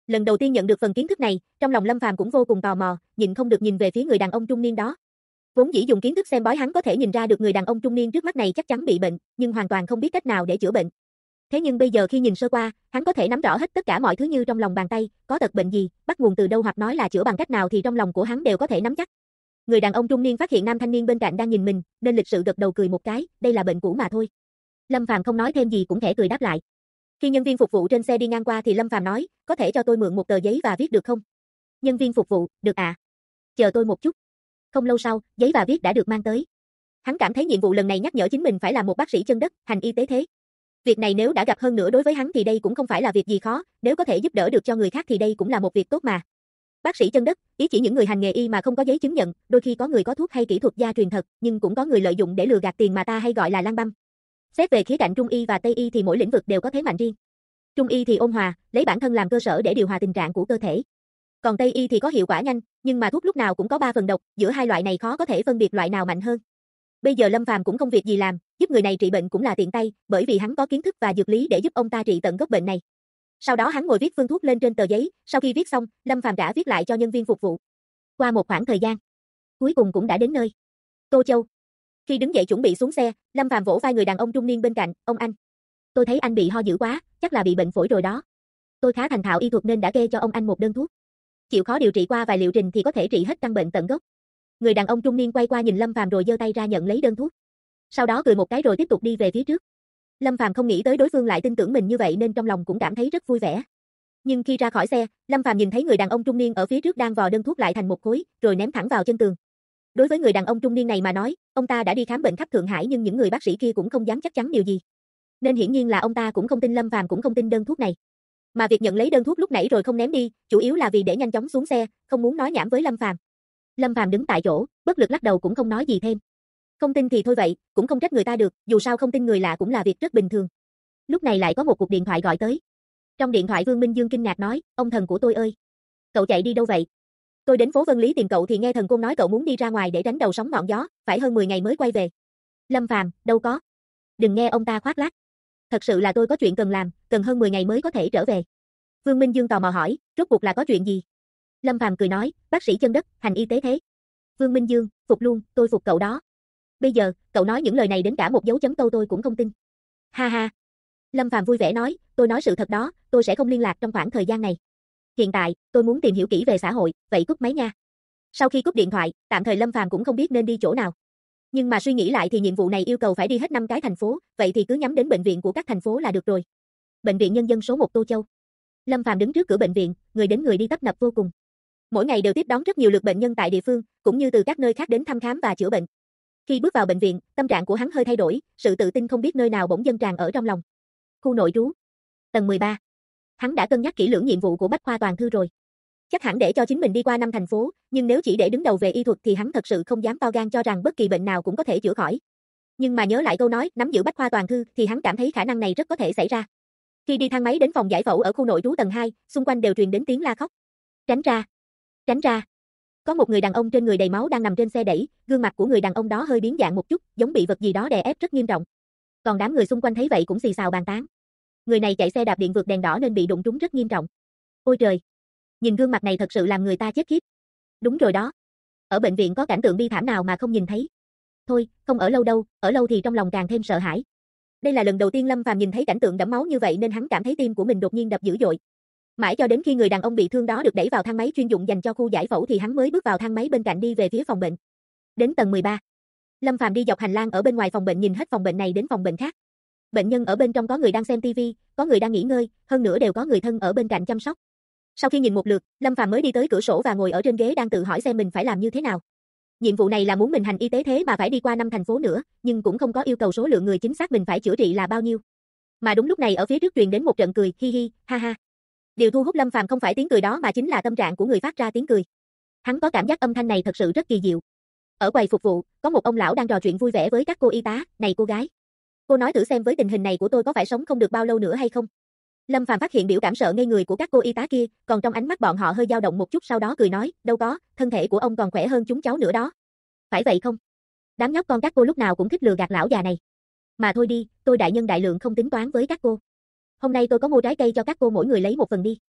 Lần đầu tiên nhận được phần kiến thức này, trong lòng Lâm Phàm cũng vô cùng tò mò, nhịn không được nhìn về phía người đàn ông trung niên đó. Vốn dĩ dùng kiến thức xem bói hắn có thể nhìn ra được người đàn ông trung niên trước mắt này chắc chắn bị bệnh, nhưng hoàn toàn không biết cách nào để chữa bệnh. Thế nhưng bây giờ khi nhìn sơ qua, hắn có thể nắm rõ hết tất cả mọi thứ như trong lòng bàn tay, có tật bệnh gì, bắt nguồn từ đâu hoặc nói là chữa bằng cách nào thì trong lòng của hắn đều có thể nắm chắc. Người đàn ông trung niên phát hiện nam thanh niên bên cạnh đang nhìn mình, nên lịch sự gật đầu cười một cái, đây là bệnh cũ mà thôi. Lâm Phàm không nói thêm gì cũng khẽ cười đáp lại. Khi nhân viên phục vụ trên xe đi ngang qua thì Lâm Phàm nói, có thể cho tôi mượn một tờ giấy và viết được không? Nhân viên phục vụ, được ạ. Chờ tôi một chút. Không lâu sau, giấy và viết đã được mang tới. Hắn cảm thấy nhiệm vụ lần này nhắc nhở chính mình phải là một bác sĩ chân đất, hành y tế thế. Việc này nếu đã gặp hơn nữa đối với hắn thì đây cũng không phải là việc gì khó, nếu có thể giúp đỡ được cho người khác thì đây cũng là một việc tốt mà. Bác sĩ chân đất, ý chỉ những người hành nghề y mà không có giấy chứng nhận, đôi khi có người có thuốc hay kỹ thuật gia truyền thật, nhưng cũng có người lợi dụng để lừa gạt tiền mà ta hay gọi là lang băm. Xét về khía cạnh Trung y và Tây y thì mỗi lĩnh vực đều có thế mạnh riêng. Trung y thì ôn hòa, lấy bản thân làm cơ sở để điều hòa tình trạng của cơ thể. Còn Tây y thì có hiệu quả nhanh, nhưng mà thuốc lúc nào cũng có 3 phần độc, giữa hai loại này khó có thể phân biệt loại nào mạnh hơn. Bây giờ Lâm Phàm cũng không việc gì làm, giúp người này trị bệnh cũng là tiện tay, bởi vì hắn có kiến thức và dược lý để giúp ông ta trị tận gốc bệnh này. Sau đó hắn ngồi viết phương thuốc lên trên tờ giấy, sau khi viết xong, Lâm Phàm đã viết lại cho nhân viên phục vụ. Qua một khoảng thời gian, cuối cùng cũng đã đến nơi. Tô Châu. Khi đứng dậy chuẩn bị xuống xe, Lâm Phàm vỗ vai người đàn ông trung niên bên cạnh, ông anh. Tôi thấy anh bị ho dữ quá, chắc là bị bệnh phổi rồi đó. Tôi khá thành thạo y thuật nên đã kê cho ông anh một đơn thuốc. Chịu khó điều trị qua vài liệu trình thì có thể trị hết căn bệnh tận gốc. Người đàn ông trung niên quay qua nhìn Lâm Phàm rồi giơ tay ra nhận lấy đơn thuốc. Sau đó cười một cái rồi tiếp tục đi về phía trước. Lâm Phàm không nghĩ tới đối phương lại tin tưởng mình như vậy nên trong lòng cũng cảm thấy rất vui vẻ. Nhưng khi ra khỏi xe, Lâm Phàm nhìn thấy người đàn ông trung niên ở phía trước đang vò đơn thuốc lại thành một khối, rồi ném thẳng vào chân tường. Đối với người đàn ông trung niên này mà nói, ông ta đã đi khám bệnh khắp Thượng Hải nhưng những người bác sĩ kia cũng không dám chắc chắn điều gì. Nên hiển nhiên là ông ta cũng không tin Lâm Phàm cũng không tin đơn thuốc này. Mà việc nhận lấy đơn thuốc lúc nãy rồi không ném đi, chủ yếu là vì để nhanh chóng xuống xe, không muốn nói nhảm với Lâm Phàm. Lâm Phàm đứng tại chỗ, bất lực lắc đầu cũng không nói gì thêm. Không tin thì thôi vậy, cũng không trách người ta được, dù sao không tin người lạ cũng là việc rất bình thường. Lúc này lại có một cuộc điện thoại gọi tới. Trong điện thoại Vương Minh Dương kinh ngạc nói, ông thần của tôi ơi, cậu chạy đi đâu vậy? Tôi đến phố Vân Lý tìm cậu thì nghe thần côn nói cậu muốn đi ra ngoài để tránh đầu sóng ngọn gió, phải hơn 10 ngày mới quay về. Lâm Phàm, đâu có. Đừng nghe ông ta khoác lác. Thật sự là tôi có chuyện cần làm, cần hơn 10 ngày mới có thể trở về. Vương Minh Dương tò mò hỏi, rốt cuộc là có chuyện gì? Lâm Phàm cười nói, bác sĩ chân đất, hành y tế thế. Vương Minh Dương, phục luôn, tôi phục cậu đó. Bây giờ, cậu nói những lời này đến cả một dấu chấm câu tôi cũng không tin. Ha ha. Lâm Phàm vui vẻ nói, tôi nói sự thật đó, tôi sẽ không liên lạc trong khoảng thời gian này. Hiện tại, tôi muốn tìm hiểu kỹ về xã hội, vậy cúp máy nha. Sau khi cúp điện thoại, tạm thời Lâm Phàm cũng không biết nên đi chỗ nào. Nhưng mà suy nghĩ lại thì nhiệm vụ này yêu cầu phải đi hết 5 cái thành phố, vậy thì cứ nhắm đến bệnh viện của các thành phố là được rồi. Bệnh viện Nhân dân số 1 Tô Châu. Lâm Phàm đứng trước cửa bệnh viện, người đến người đi tấp nập vô cùng. Mỗi ngày đều tiếp đón rất nhiều lượt bệnh nhân tại địa phương, cũng như từ các nơi khác đến thăm khám và chữa bệnh. Khi bước vào bệnh viện, tâm trạng của hắn hơi thay đổi, sự tự tin không biết nơi nào bỗng dâng tràn ở trong lòng. Khu nội trú, tầng 13. Hắn đã cân nhắc kỹ lưỡng nhiệm vụ của Bách khoa toàn thư rồi. Chắc hẳn để cho chính mình đi qua 5 thành phố, nhưng nếu chỉ để đứng đầu về y thuật thì hắn thật sự không dám to gan cho rằng bất kỳ bệnh nào cũng có thể chữa khỏi. Nhưng mà nhớ lại câu nói, nắm giữ Bách khoa toàn thư thì hắn cảm thấy khả năng này rất có thể xảy ra. Khi đi thang máy đến phòng giải phẫu ở khu nội trú tầng 2, xung quanh đều truyền đến tiếng la khóc. Tránh ra! Tránh ra! Có một người đàn ông trên người đầy máu đang nằm trên xe đẩy, gương mặt của người đàn ông đó hơi biến dạng một chút, giống bị vật gì đó đè ép rất nghiêm trọng. Còn đám người xung quanh thấy vậy cũng xì xào bàn tán. Người này chạy xe đạp điện vượt đèn đỏ nên bị đụng trúng rất nghiêm trọng. Ôi trời! Nhìn gương mặt này thật sự làm người ta chết khiếp. Đúng rồi đó. Ở bệnh viện có cảnh tượng bi thảm nào mà không nhìn thấy. Thôi, không ở lâu đâu, ở lâu thì trong lòng càng thêm sợ hãi. Đây là lần đầu tiên Lâm Phàm nhìn thấy cảnh tượng đẫm máu như vậy nên hắn cảm thấy tim của mình đột nhiên đập dữ dội. Mãi cho đến khi người đàn ông bị thương đó được đẩy vào thang máy chuyên dụng dành cho khu giải phẫu thì hắn mới bước vào thang máy bên cạnh đi về phía phòng bệnh. Đến tầng 13. Lâm Phàm đi dọc hành lang ở bên ngoài phòng bệnh nhìn hết phòng bệnh này đến phòng bệnh khác. Bệnh nhân ở bên trong có người đang xem tivi, có người đang nghỉ ngơi, hơn nữa đều có người thân ở bên cạnh chăm sóc. Sau khi nhìn một lượt, Lâm Phàm mới đi tới cửa sổ và ngồi ở trên ghế đang tự hỏi xem mình phải làm như thế nào. Nhiệm vụ này là muốn mình hành y tế thế mà phải đi qua 5 thành phố nữa, nhưng cũng không có yêu cầu số lượng người chính xác mình phải chữa trị là bao nhiêu. Mà đúng lúc này ở phía trước truyền đến một trận cười, hi hi, ha ha. Điều thu hút Lâm Phàm không phải tiếng cười đó mà chính là tâm trạng của người phát ra tiếng cười. Hắn có cảm giác âm thanh này thật sự rất kỳ diệu. Ở quầy phục vụ, có một ông lão đang trò chuyện vui vẻ với các cô y tá, "Này cô gái, cô nói thử xem với tình hình này của tôi có phải sống không được bao lâu nữa hay không?" Lâm Phàm phát hiện biểu cảm sợ ngây người của các cô y tá kia, còn trong ánh mắt bọn họ hơi dao động một chút sau đó cười nói, "Đâu có, thân thể của ông còn khỏe hơn chúng cháu nữa đó." "Phải vậy không? Đám nhóc con các cô lúc nào cũng thích lừa gạt lão già này. Mà thôi đi, tôi đại nhân đại lượng không tính toán với các cô. Hôm nay tôi có mua trái cây cho các cô mỗi người lấy một phần đi."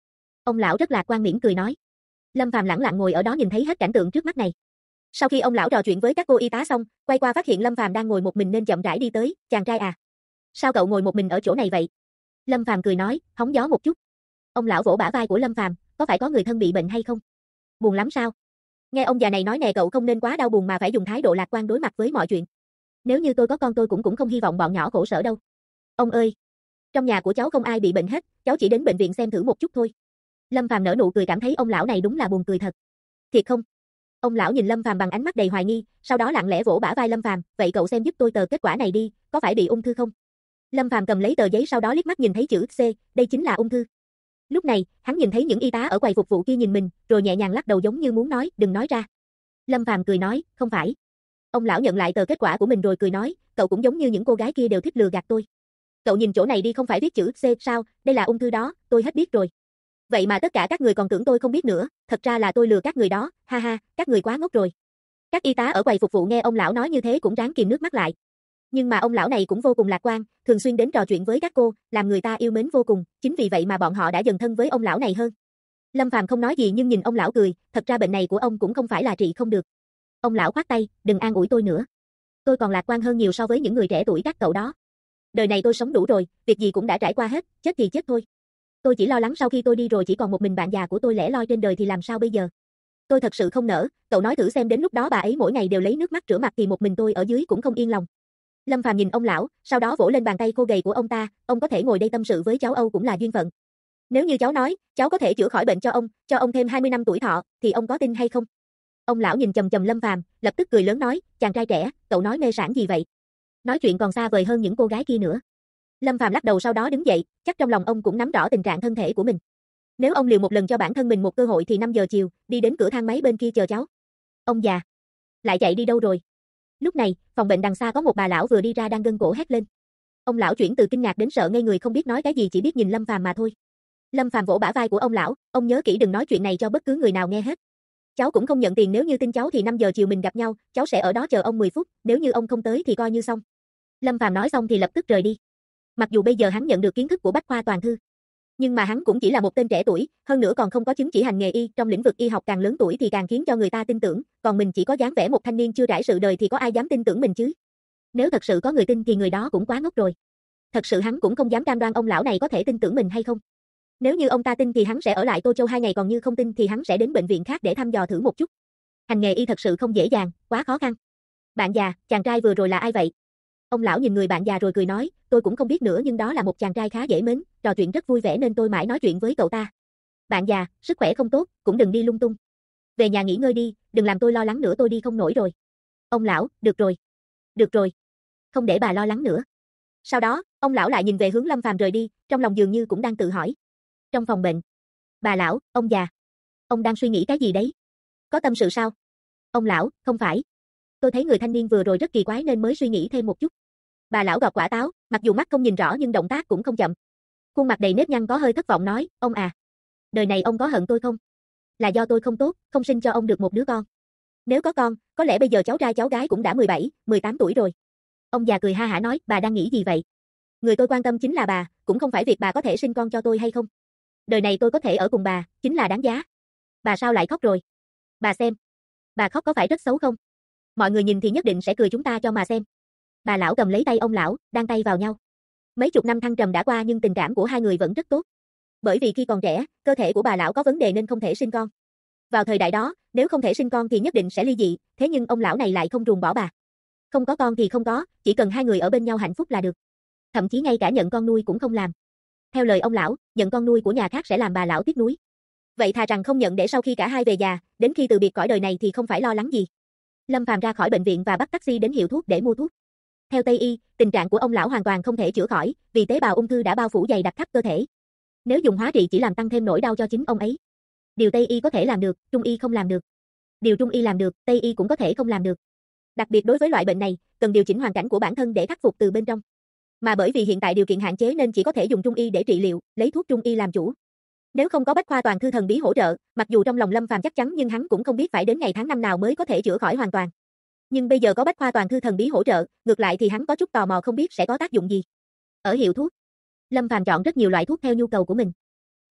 Ông lão rất lạc quan mỉm cười nói. Lâm Phàm lẳng lặng ngồi ở đó nhìn thấy hết cảnh tượng trước mắt này. Sau khi ông lão trò chuyện với các cô y tá xong, quay qua phát hiện Lâm Phàm đang ngồi một mình nên chậm rãi đi tới, "Chàng trai à, sao cậu ngồi một mình ở chỗ này vậy?" Lâm Phàm cười nói, hóng gió một chút. Ông lão vỗ bả vai của Lâm Phàm, "Có phải có người thân bị bệnh hay không? Buồn lắm sao?" Nghe ông già này nói nè, cậu không nên quá đau buồn mà phải dùng thái độ lạc quan đối mặt với mọi chuyện. Nếu như tôi có con tôi cũng không hy vọng bọn nhỏ khổ sở đâu. Ông ơi, trong nhà của cháu không ai bị bệnh hết, cháu chỉ đến bệnh viện xem thử một chút thôi. Lâm Phàm nở nụ cười cảm thấy ông lão này đúng là buồn cười thật. Thiệt không? Ông lão nhìn Lâm Phàm bằng ánh mắt đầy hoài nghi, sau đó lặng lẽ vỗ bả vai Lâm Phàm, "Vậy cậu xem giúp tôi tờ kết quả này đi, có phải bị ung thư không?" Lâm Phàm cầm lấy tờ giấy sau đó liếc mắt nhìn thấy chữ C, đây chính là ung thư. Lúc này, hắn nhìn thấy những y tá ở quầy phục vụ kia nhìn mình, rồi nhẹ nhàng lắc đầu giống như muốn nói, "Đừng nói ra." Lâm Phàm cười nói, "Không phải." Ông lão nhận lại tờ kết quả của mình rồi cười nói, "Cậu cũng giống như những cô gái kia đều thích lừa gạt tôi. Cậu nhìn chỗ này đi, không phải viết chữ C sao, đây là ung thư đó, tôi hết biết rồi. Vậy mà tất cả các người còn tưởng tôi không biết nữa, thật ra là tôi lừa các người đó, ha ha, các người quá ngốc rồi." Các y tá ở quầy phục vụ nghe ông lão nói như thế cũng ráng kìm nước mắt lại. Nhưng mà ông lão này cũng vô cùng lạc quan, thường xuyên đến trò chuyện với các cô, làm người ta yêu mến vô cùng, chính vì vậy mà bọn họ đã dần thân với ông lão này hơn. Lâm Phàm không nói gì nhưng nhìn ông lão cười, thật ra bệnh này của ông cũng không phải là trị không được. Ông lão khoát tay, "Đừng an ủi tôi nữa. Tôi còn lạc quan hơn nhiều so với những người trẻ tuổi các cậu đó. Đời này tôi sống đủ rồi, việc gì cũng đã trải qua hết, chết thì chết thôi. Tôi chỉ lo lắng sau khi tôi đi rồi chỉ còn một mình bạn già của tôi lẻ loi trên đời thì làm sao bây giờ. Tôi thật sự không nỡ, cậu nói thử xem đến lúc đó bà ấy mỗi ngày đều lấy nước mắt rửa mặt thì một mình tôi ở dưới cũng không yên lòng." Lâm Phàm nhìn ông lão, sau đó vỗ lên bàn tay khô gầy của ông ta, "Ông có thể ngồi đây tâm sự với cháu Âu cũng là duyên phận. Nếu như cháu nói, cháu có thể chữa khỏi bệnh cho ông thêm 20 năm tuổi thọ, thì ông có tin hay không?" Ông lão nhìn chầm chầm Lâm Phàm, lập tức cười lớn nói, "Chàng trai trẻ, cậu nói mê sảng gì vậy? Nói chuyện còn xa vời hơn những cô gái kia nữa." Lâm Phàm lắc đầu sau đó đứng dậy, chắc trong lòng ông cũng nắm rõ tình trạng thân thể của mình. Nếu ông liều một lần cho bản thân mình một cơ hội thì 5 giờ chiều, đi đến cửa thang máy bên kia chờ cháu. Ông già, lại chạy đi đâu rồi? Lúc này, phòng bệnh đằng xa có một bà lão vừa đi ra đang gân cổ hét lên. Ông lão chuyển từ kinh ngạc đến sợ ngây người không biết nói cái gì chỉ biết nhìn Lâm Phàm mà thôi. Lâm Phàm vỗ bả vai của ông lão, "Ông nhớ kỹ đừng nói chuyện này cho bất cứ người nào nghe hết. Cháu cũng không nhận tiền, nếu như tin cháu thì 5 giờ chiều mình gặp nhau, cháu sẽ ở đó chờ ông 10 phút, nếu như ông không tới thì coi như xong." Lâm Phàm nói xong thì lập tức rời đi. Mặc dù bây giờ hắn nhận được kiến thức của Bách khoa toàn thư, nhưng mà hắn cũng chỉ là một tên trẻ tuổi, hơn nữa còn không có chứng chỉ hành nghề y, trong lĩnh vực y học càng lớn tuổi thì càng khiến cho người ta tin tưởng, còn mình chỉ có dáng vẻ một thanh niên chưa trải sự đời thì có ai dám tin tưởng mình chứ? Nếu thật sự có người tin thì người đó cũng quá ngốc rồi. Thật sự hắn cũng không dám cam đoan ông lão này có thể tin tưởng mình hay không. Nếu như ông ta tin thì hắn sẽ ở lại Tô Châu 2 ngày, còn như không tin thì hắn sẽ đến bệnh viện khác để thăm dò thử một chút. Hành nghề y thật sự không dễ dàng, quá khó khăn. "Bạn già, chàng trai vừa rồi là ai vậy?" Ông lão nhìn người bạn già rồi cười nói, "Tôi cũng không biết nữa nhưng đó là một chàng trai khá dễ mến, trò chuyện rất vui vẻ nên tôi mãi nói chuyện với cậu ta. Bạn già, sức khỏe không tốt, cũng đừng đi lung tung. Về nhà nghỉ ngơi đi, đừng làm tôi lo lắng nữa, tôi đi không nổi rồi." Ông lão, "Được rồi. Được rồi. Không để bà lo lắng nữa." Sau đó, ông lão lại nhìn về hướng Lâm Phàm rời đi, trong lòng dường như cũng đang tự hỏi. Trong phòng bệnh. "Bà lão, ông già. Ông đang suy nghĩ cái gì đấy? Có tâm sự sao?" Ông lão, "Không phải. Tôi thấy người thanh niên vừa rồi rất kỳ quái nên mới suy nghĩ thêm một chút." Bà lão gọt quả táo, mặc dù mắt không nhìn rõ nhưng động tác cũng không chậm. Khuôn mặt đầy nếp nhăn có hơi thất vọng nói, "Ông à, đời này ông có hận tôi không? Là do tôi không tốt, không sinh cho ông được một đứa con. Nếu có con, có lẽ bây giờ cháu trai cháu gái cũng đã 17, 18 tuổi rồi." Ông già cười ha hả nói, "Bà đang nghĩ gì vậy? Người tôi quan tâm chính là bà, cũng không phải việc bà có thể sinh con cho tôi hay không. Đời này tôi có thể ở cùng bà, chính là đáng giá." "Bà sao lại khóc rồi? Bà xem. Bà khóc có phải rất xấu không? Mọi người nhìn thì nhất định sẽ cười chúng ta cho mà xem." Bà lão cầm lấy tay ông lão, đan tay vào nhau. Mấy chục năm thăng trầm đã qua nhưng tình cảm của hai người vẫn rất tốt. Bởi vì khi còn trẻ, cơ thể của bà lão có vấn đề nên không thể sinh con. Vào thời đại đó, nếu không thể sinh con thì nhất định sẽ ly dị, thế nhưng ông lão này lại không ruồng bỏ bà. Không có con thì không có, chỉ cần hai người ở bên nhau hạnh phúc là được. Thậm chí ngay cả nhận con nuôi cũng không làm. Theo lời ông lão, nhận con nuôi của nhà khác sẽ làm bà lão tiếc nuối. Vậy thà rằng không nhận để sau khi cả hai về già, đến khi từ biệt cõi đời này thì không phải lo lắng gì. Lâm Phàm ra khỏi bệnh viện và bắt taxi đến hiệu thuốc để mua thuốc. Theo Tây y, tình trạng của ông lão hoàn toàn không thể chữa khỏi, vì tế bào ung thư đã bao phủ dày đặc khắp cơ thể. Nếu dùng hóa trị chỉ làm tăng thêm nỗi đau cho chính ông ấy. Điều Tây y có thể làm được, Trung y không làm được. Điều Trung y làm được, Tây y cũng có thể không làm được. Đặc biệt đối với loại bệnh này, cần điều chỉnh hoàn cảnh của bản thân để khắc phục từ bên trong. Mà bởi vì hiện tại điều kiện hạn chế nên chỉ có thể dùng Trung y để trị liệu, lấy thuốc Trung y làm chủ. Nếu không có Bách khoa toàn thư thần bí hỗ trợ, mặc dù trong lòng Lâm Phàm chắc chắn nhưng hắn cũng không biết phải đến ngày tháng năm nào mới có thể chữa khỏi hoàn toàn. Nhưng bây giờ có Bách khoa toàn thư thần bí hỗ trợ, ngược lại thì hắn có chút tò mò không biết sẽ có tác dụng gì. Ở hiệu thuốc, Lâm Phàm chọn rất nhiều loại thuốc theo nhu cầu của mình.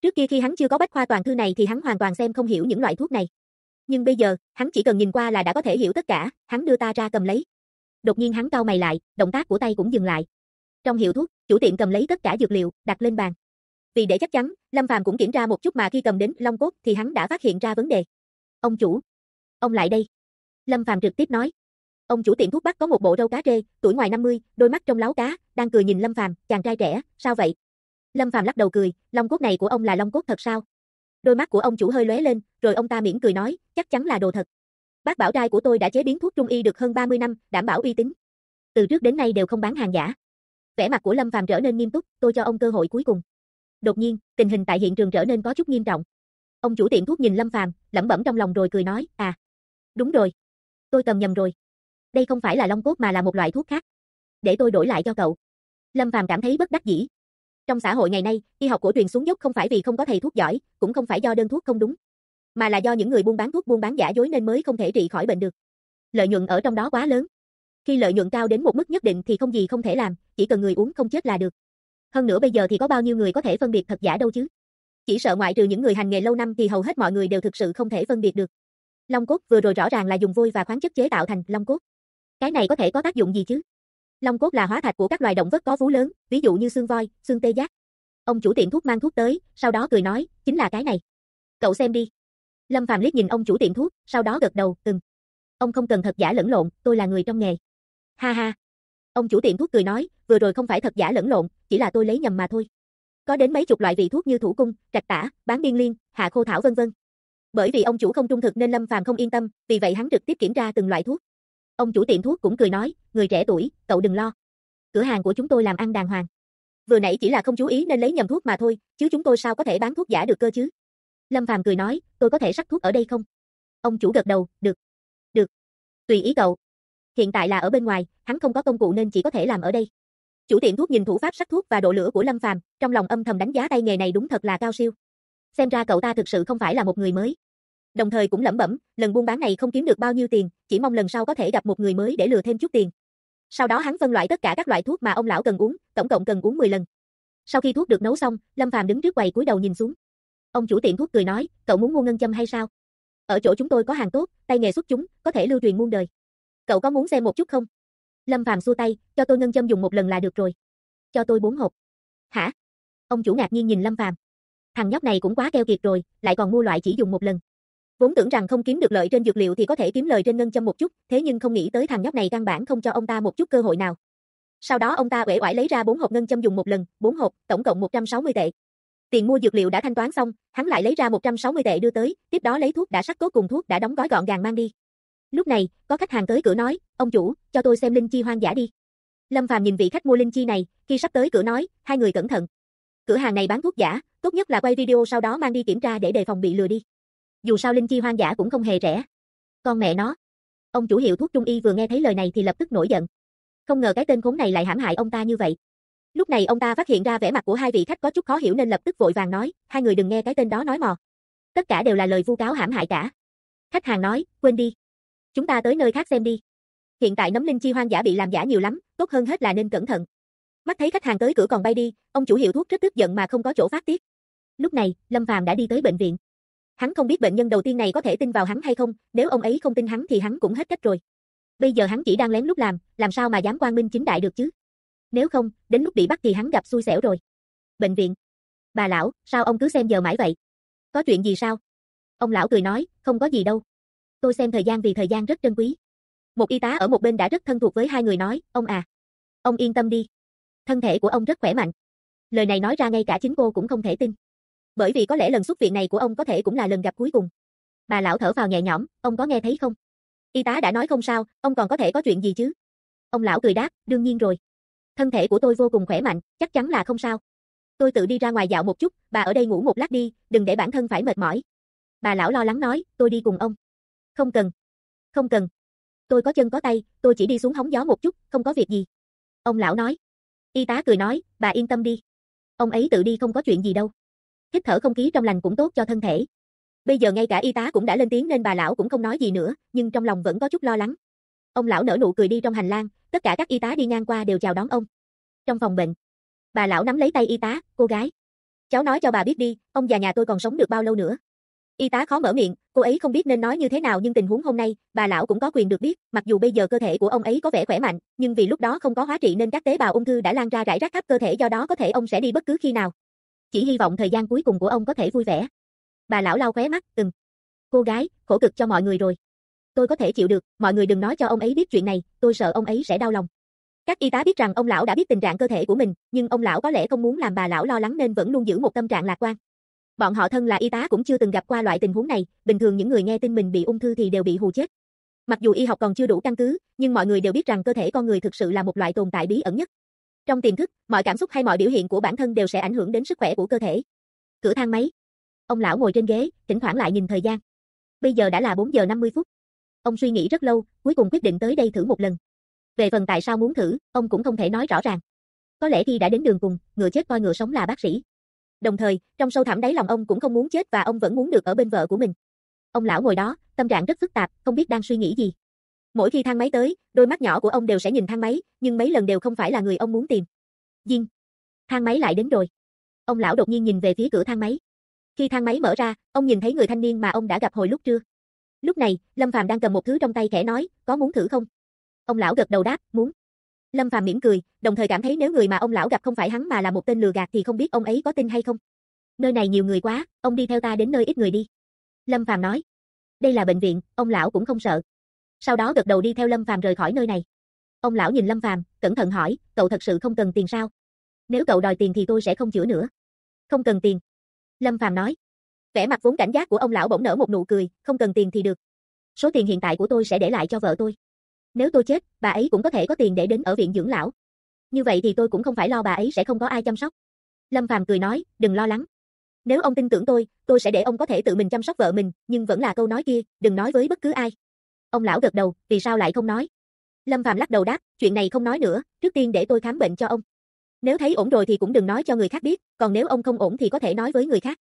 Trước kia khi hắn chưa có bách khoa toàn thư này thì hắn hoàn toàn xem không hiểu những loại thuốc này. Nhưng bây giờ, hắn chỉ cần nhìn qua là đã có thể hiểu tất cả, hắn đưa ta ra cầm lấy. Đột nhiên hắn cau mày lại, động tác của tay cũng dừng lại. Trong hiệu thuốc, chủ tiệm cầm lấy tất cả dược liệu, đặt lên bàn. Vì để chắc chắn, Lâm Phàm cũng kiểm tra một chút mà khi cầm đến long cốt thì hắn đã phát hiện ra vấn đề. Ông chủ, ông lại đây. Lâm Phàm trực tiếp nói. Ông chủ tiệm thuốc Bắc có một bộ râu cá trê, tuổi ngoài 50, đôi mắt trong láo cá, đang cười nhìn Lâm Phàm, chàng trai trẻ, sao vậy? Lâm Phàm lắc đầu cười, long cốt này của ông là long cốt thật sao? Đôi mắt của ông chủ hơi lóe lên, rồi ông ta mỉm cười nói, chắc chắn là đồ thật. Bác bảo trai của tôi đã chế biến thuốc trung y được hơn 30 năm, đảm bảo uy tín. Từ trước đến nay đều không bán hàng giả. Vẻ mặt của Lâm Phàm trở nên nghiêm túc, tôi cho ông cơ hội cuối cùng. Đột nhiên, tình hình tại hiện trường trở nên có chút nghiêm trọng. Ông chủ tiệm thuốc nhìn Lâm Phàm, lẩm bẩm trong lòng rồi cười nói, à, đúng rồi, tôi cầm nhầm rồi. Đây không phải là long cốt mà là một loại thuốc khác. Để tôi đổi lại cho cậu. Lâm Phàm cảm thấy bất đắc dĩ. Trong xã hội ngày nay, y học cổ truyền xuống dốc không phải vì không có thầy thuốc giỏi, cũng không phải do đơn thuốc không đúng, mà là do những người buôn bán thuốc buôn bán giả dối nên mới không thể trị khỏi bệnh được. Lợi nhuận ở trong đó quá lớn. Khi lợi nhuận cao đến một mức nhất định thì không gì không thể làm, chỉ cần người uống không chết là được. Hơn nữa bây giờ thì có bao nhiêu người có thể phân biệt thật giả đâu chứ? Chỉ sợ ngoại trừ những người hành nghề lâu năm thì hầu hết mọi người đều thực sự không thể phân biệt được. Long cốt vừa rồi rõ ràng là dùng vôi và khoáng chất chế tạo thành long cốt. Cái này có thể có tác dụng gì chứ? Long cốt là hóa thạch của các loài động vật có vú lớn, ví dụ như xương voi, xương tê giác. Ông chủ tiệm thuốc mang thuốc tới, sau đó cười nói, chính là cái này. Cậu xem đi. Lâm Phàm liếc nhìn ông chủ tiệm thuốc, sau đó gật đầu, Ông không cần thật giả lẫn lộn, tôi là người trong nghề. Ha ha. Ông chủ tiệm thuốc cười nói, vừa rồi không phải thật giả lẫn lộn, chỉ là tôi lấy nhầm mà thôi. Có đến mấy chục loại vị thuốc như thủ cung, trạch tả, bán biên liên, hạ khô thảo vân vân. Bởi vì ông chủ không trung thực nên Lâm Phàm không yên tâm, vì vậy hắn trực tiếp kiểm tra từng loại thuốc. Ông chủ tiệm thuốc cũng cười nói, người trẻ tuổi, cậu đừng lo. Cửa hàng của chúng tôi làm ăn đàng hoàng. Vừa nãy chỉ là không chú ý nên lấy nhầm thuốc mà thôi, chứ chúng tôi sao có thể bán thuốc giả được cơ chứ? Lâm Phàm cười nói, tôi có thể sắc thuốc ở đây không? Ông chủ gật đầu, được. Được. Tùy ý cậu. Hiện tại là ở bên ngoài, hắn không có công cụ nên chỉ có thể làm ở đây. Chủ tiệm thuốc nhìn thủ pháp sắc thuốc và độ lửa của Lâm Phàm, trong lòng âm thầm đánh giá tay nghề này đúng thật là cao siêu. Xem ra cậu ta thực sự không phải là một người mới. Đồng thời cũng lẩm bẩm, lần buôn bán này không kiếm được bao nhiêu tiền, chỉ mong lần sau có thể gặp một người mới để lừa thêm chút tiền. Sau đó hắn phân loại tất cả các loại thuốc mà ông lão cần uống, tổng cộng cần uống 10 lần. Sau khi thuốc được nấu xong, Lâm Phàm đứng trước quầy cúi đầu nhìn xuống. Ông chủ tiệm thuốc cười nói, cậu muốn mua ngân châm hay sao? Ở chỗ chúng tôi có hàng tốt, tay nghề xuất chúng, có thể lưu truyền muôn đời. Cậu có muốn xem một chút không? Lâm Phàm xua tay, cho tôi ngân châm dùng một lần là được rồi. Cho tôi 4 hộp. Hả? Ông chủ ngạc nhiên nhìn Lâm Phàm. Thằng nhóc này cũng quá keo kiệt rồi, lại còn mua loại chỉ dùng một lần. Vốn tưởng rằng không kiếm được lợi trên dược liệu thì có thể kiếm lời trên ngân châm một chút, thế nhưng không nghĩ tới thằng nhóc này căn bản không cho ông ta một chút cơ hội nào. Sau đó ông ta uể oải lấy ra 4 hộp ngân châm dùng một lần, 4 hộp, tổng cộng 160 tệ. Tiền mua dược liệu đã thanh toán xong, hắn lại lấy ra 160 tệ đưa tới, tiếp đó lấy thuốc đã sắc tốt cùng thuốc đã đóng gói gọn gàng mang đi. Lúc này, có khách hàng tới cửa nói, ông chủ, cho tôi xem linh chi hoang dã đi. Lâm Phàm nhìn vị khách mua linh chi này, khi sắp tới cửa nói, hai người cẩn thận. Cửa hàng này bán thuốc giả, tốt nhất là quay video sau đó mang đi kiểm tra để đề phòng bị lừa đi. Dù sao linh chi hoang dã cũng không hề rẻ. Con mẹ nó. Ông chủ hiệu thuốc trung y vừa nghe thấy lời này thì lập tức nổi giận. Không ngờ cái tên khốn này lại hãm hại ông ta như vậy. Lúc này ông ta phát hiện ra vẻ mặt của hai vị khách có chút khó hiểu nên lập tức vội vàng nói, hai người đừng nghe cái tên đó nói mò. Tất cả đều là lời vu cáo hãm hại cả. Khách hàng nói, quên đi. Chúng ta tới nơi khác xem đi. Hiện tại nấm linh chi hoang dã bị làm giả nhiều lắm, tốt hơn hết là nên cẩn thận. Mắt thấy khách hàng tới cửa còn bay đi, ông chủ hiệu thuốc rất tức giận mà không có chỗ phát tiết. Lúc này, Lâm Phàm đã đi tới bệnh viện. Hắn không biết bệnh nhân đầu tiên này có thể tin vào hắn hay không, nếu ông ấy không tin hắn thì hắn cũng hết cách rồi. Bây giờ hắn chỉ đang lén lút làm sao mà dám quang minh chính đại được chứ? Nếu không, đến lúc bị bắt thì hắn gặp xui xẻo rồi. Bệnh viện. Bà lão, sao ông cứ xem giờ mãi vậy? Có chuyện gì sao? Ông lão cười nói, không có gì đâu. Tôi xem thời gian vì thời gian rất trân quý. Một y tá ở một bên đã rất thân thuộc với hai người nói, ông à. Ông yên tâm đi. Thân thể của ông rất khỏe mạnh. Lời này nói ra ngay cả chính cô cũng không thể tin. Bởi vì có lẽ lần xuất viện này của ông có thể cũng là lần gặp cuối cùng. Bà lão thở phào nhẹ nhõm, ông có nghe thấy không? Y tá đã nói không sao, ông còn có thể có chuyện gì chứ? Ông lão cười đáp, đương nhiên rồi. Thân thể của tôi vô cùng khỏe mạnh, chắc chắn là không sao. Tôi tự đi ra ngoài dạo một chút, bà ở đây ngủ một lát đi, đừng để bản thân phải mệt mỏi. Bà lão lo lắng nói, tôi đi cùng ông. Không cần. Không cần. Tôi có chân có tay, tôi chỉ đi xuống hóng gió một chút, không có việc gì. Ông lão nói. Y tá cười nói, bà yên tâm đi. Ông ấy tự đi không có chuyện gì đâu. Hít thở không khí trong lành cũng tốt cho thân thể. Bây giờ ngay cả y tá cũng đã lên tiếng nên bà lão cũng không nói gì nữa, nhưng trong lòng vẫn có chút lo lắng. Ông lão nở nụ cười đi trong hành lang, tất cả các y tá đi ngang qua đều chào đón ông. Trong phòng bệnh, bà lão nắm lấy tay y tá, cô gái. Cháu nói cho bà biết đi, ông già nhà tôi còn sống được bao lâu nữa. Y tá khó mở miệng, cô ấy không biết nên nói như thế nào nhưng tình huống hôm nay, bà lão cũng có quyền được biết, mặc dù bây giờ cơ thể của ông ấy có vẻ khỏe mạnh, nhưng vì lúc đó không có hóa trị nên các tế bào ung thư đã lan ra rải rác khắp cơ thể do đó có thể ông sẽ đi bất cứ khi nào. Chỉ hy vọng thời gian cuối cùng của ông có thể vui vẻ. Bà lão lau khóe mắt, cô gái, khổ cực cho mọi người rồi. Tôi có thể chịu được, mọi người đừng nói cho ông ấy biết chuyện này, tôi sợ ông ấy sẽ đau lòng. Các y tá biết rằng ông lão đã biết tình trạng cơ thể của mình, nhưng ông lão có lẽ không muốn làm bà lão lo lắng nên vẫn luôn giữ một tâm trạng lạc quan. Bọn họ thân là y tá cũng chưa từng gặp qua loại tình huống này, bình thường những người nghe tin mình bị ung thư thì đều bị hù chết. Mặc dù y học còn chưa đủ căn cứ, nhưng mọi người đều biết rằng cơ thể con người thực sự là một loại tồn tại bí ẩn nhất. Trong tiềm thức, mọi cảm xúc hay mọi biểu hiện của bản thân đều sẽ ảnh hưởng đến sức khỏe của cơ thể. Cửa thang máy. Ông lão ngồi trên ghế, thỉnh thoảng lại nhìn thời gian. Bây giờ đã là 4 giờ 50 phút. Ông suy nghĩ rất lâu, cuối cùng quyết định tới đây thử một lần. Về phần tại sao muốn thử, ông cũng không thể nói rõ ràng. Có lẽ khi đã đến đường cùng, ngựa chết coi ngựa sống là bác sĩ. Đồng thời, trong sâu thẳm đáy lòng ông cũng không muốn chết và ông vẫn muốn được ở bên vợ của mình. Ông lão ngồi đó, tâm trạng rất phức tạp, không biết đang suy nghĩ gì. Mỗi khi thang máy tới, đôi mắt nhỏ của ông đều sẽ nhìn thang máy, nhưng mấy lần đều không phải là người ông muốn tìm. Ding. Thang máy lại đến rồi. Ông lão đột nhiên nhìn về phía cửa thang máy. Khi thang máy mở ra, ông nhìn thấy người thanh niên mà ông đã gặp hồi lúc trưa. Lúc này, Lâm Phàm đang cầm một thứ trong tay khẽ nói, có muốn thử không? Ông lão gật đầu đáp, muốn. Lâm Phàm mỉm cười, đồng thời cảm thấy nếu người mà ông lão gặp không phải hắn mà là một tên lừa gạt thì không biết ông ấy có tin hay không. Nơi này nhiều người quá, ông đi theo ta đến nơi ít người đi. Lâm Phàm nói. Đây là bệnh viện, ông lão cũng không sợ. Sau đó gật đầu đi theo Lâm Phàm rời khỏi nơi này. Ông lão nhìn Lâm Phàm, cẩn thận hỏi, cậu thật sự không cần tiền sao? Nếu cậu đòi tiền thì tôi sẽ không chữa nữa. Không cần tiền. Lâm Phàm nói. Vẻ mặt vốn cảnh giác của ông lão bỗng nở một nụ cười, không cần tiền thì được. Số tiền hiện tại của tôi sẽ để lại cho vợ tôi. Nếu tôi chết, bà ấy cũng có thể có tiền để đến ở viện dưỡng lão. Như vậy thì tôi cũng không phải lo bà ấy sẽ không có ai chăm sóc. Lâm Phàm cười nói, đừng lo lắng. Nếu ông tin tưởng tôi sẽ để ông có thể tự mình chăm sóc vợ mình, nhưng vẫn là câu nói kia, đừng nói với bất cứ ai. Ông lão gật đầu, vì sao lại không nói? Lâm Phàm lắc đầu đáp, chuyện này không nói nữa, trước tiên để tôi khám bệnh cho ông. Nếu thấy ổn rồi thì cũng đừng nói cho người khác biết, còn nếu ông không ổn thì có thể nói với người khác.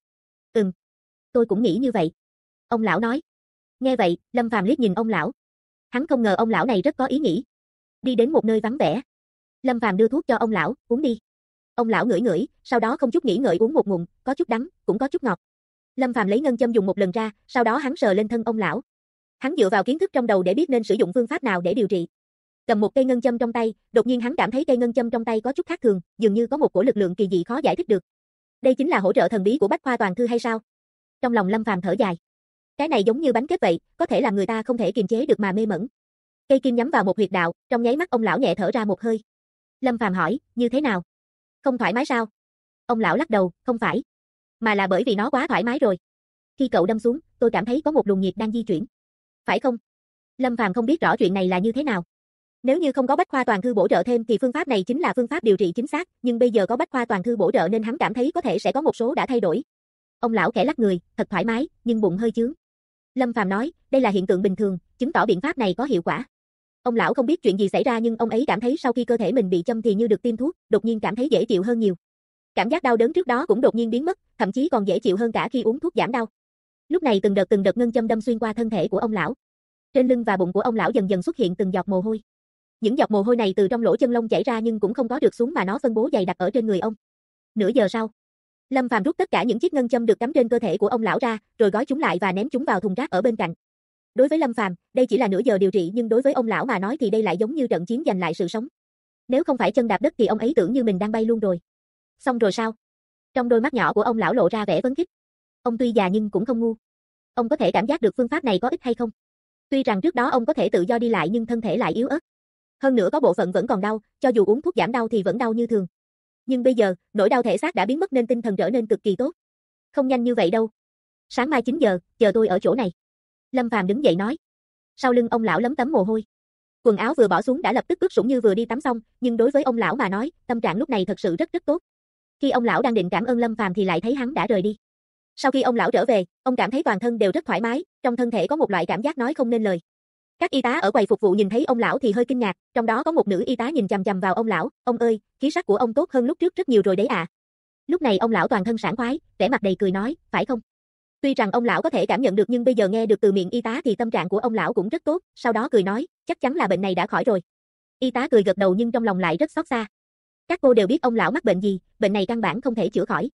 Tôi cũng nghĩ như vậy. Ông lão nói. Nghe vậy, Lâm Phàm liếc nhìn ông lão. Hắn không ngờ ông lão này rất có ý nghĩ. Đi đến một nơi vắng vẻ. Lâm Phàm đưa thuốc cho ông lão, uống đi. Ông lão ngửi ngửi, sau đó không chút nghĩ ngợi uống một ngụm, có chút đắng, cũng có chút ngọt. Lâm Phàm lấy ngân châm dùng một lần ra, sau đó hắn sờ lên thân ông lão. Hắn dựa vào kiến thức trong đầu để biết nên sử dụng phương pháp nào để điều trị. Cầm một cây ngân châm trong tay, đột nhiên hắn cảm thấy cây ngân châm trong tay có chút khác thường, dường như có một cổ lực lượng kỳ dị khó giải thích được. Đây chính là hỗ trợ thần bí của Bách Khoa Toàn Thư hay sao? Trong lòng Lâm Phàm thở dài. Cái này giống như bánh kết vậy, có thể làm người ta không thể kiềm chế được mà mê mẩn. Cây kim nhắm vào một huyệt đạo, trong nháy mắt ông lão nhẹ thở ra một hơi. Lâm Phàm hỏi, như thế nào? Không thoải mái sao? Ông lão lắc đầu, không phải. Mà là bởi vì nó quá thoải mái rồi. Khi cậu đâm xuống, tôi cảm thấy có một luồng nhiệt đang di chuyển. Phải không? Lâm Phàm không biết rõ chuyện này là như thế nào. Nếu như không có Bách Khoa Toàn Thư bổ trợ thêm thì phương pháp này chính là phương pháp điều trị chính xác, nhưng bây giờ có Bách Khoa Toàn Thư bổ trợ nên hắn cảm thấy có thể sẽ có một số đã thay đổi. Ông lão khẽ lắc người, thật thoải mái, nhưng bụng hơi chướng. Lâm Phàm nói, đây là hiện tượng bình thường, chứng tỏ biện pháp này có hiệu quả. Ông lão không biết chuyện gì xảy ra nhưng ông ấy cảm thấy sau khi cơ thể mình bị châm thì như được tiêm thuốc, đột nhiên cảm thấy dễ chịu hơn nhiều. Cảm giác đau đớn trước đó cũng đột nhiên biến mất, thậm chí còn dễ chịu hơn cả khi uống thuốc giảm đau. Lúc này từng đợt ngân châm đâm xuyên qua thân thể của ông lão. Trên lưng và bụng của ông lão dần dần xuất hiện từng giọt mồ hôi. Những giọt mồ hôi này từ trong lỗ chân lông chảy ra nhưng cũng không có trượt xuống mà nó phân bố dày đặc ở trên người ông. Nửa giờ sau, Lâm Phàm rút tất cả những chiếc ngân châm được cắm trên cơ thể của ông lão ra, rồi gói chúng lại và ném chúng vào thùng rác ở bên cạnh. Đối với Lâm Phàm, đây chỉ là nửa giờ điều trị nhưng đối với ông lão mà nói thì đây lại giống như trận chiến giành lại sự sống. Nếu không phải chân đạp đất thì ông ấy tưởng như mình đang bay luôn rồi. Xong rồi sao? Trong đôi mắt nhỏ của ông lão lộ ra vẻ phấn khích. Ông tuy già nhưng cũng không ngu. Ông có thể cảm giác được phương pháp này có ích hay không? Tuy rằng trước đó ông có thể tự do đi lại nhưng thân thể lại yếu ớt. Hơn nữa có bộ phận vẫn còn đau, cho dù uống thuốc giảm đau thì vẫn đau như thường. Nhưng bây giờ, nỗi đau thể xác đã biến mất nên tinh thần trở nên cực kỳ tốt. Không nhanh như vậy đâu. Sáng mai 9 giờ, chờ tôi ở chỗ này. Lâm Phàm đứng dậy nói. Sau lưng ông lão lấm tấm mồ hôi. Quần áo vừa bỏ xuống đã lập tức ướt sũng như vừa đi tắm xong, nhưng đối với ông lão mà nói, tâm trạng lúc này thật sự rất tốt. Khi ông lão đang định cảm ơn Lâm Phàm thì lại thấy hắn đã rời đi. Sau khi ông lão trở về, ông cảm thấy toàn thân đều rất thoải mái, trong thân thể có một loại cảm giác nói không nên lời. Các y tá ở quầy phục vụ nhìn thấy ông lão thì hơi kinh ngạc, trong đó có một nữ y tá nhìn chằm chằm vào ông lão, "Ông ơi, khí sắc của ông tốt hơn lúc trước rất nhiều rồi đấy ạ." Lúc này ông lão toàn thân sảng khoái, vẻ mặt đầy cười nói, "Phải không?" Tuy rằng ông lão có thể cảm nhận được nhưng bây giờ nghe được từ miệng y tá thì tâm trạng của ông lão cũng rất tốt, sau đó cười nói, "Chắc chắn là bệnh này đã khỏi rồi." Y tá cười gật đầu nhưng trong lòng lại rất xót xa. Các cô đều biết ông lão mắc bệnh gì, bệnh này căn bản không thể chữa khỏi.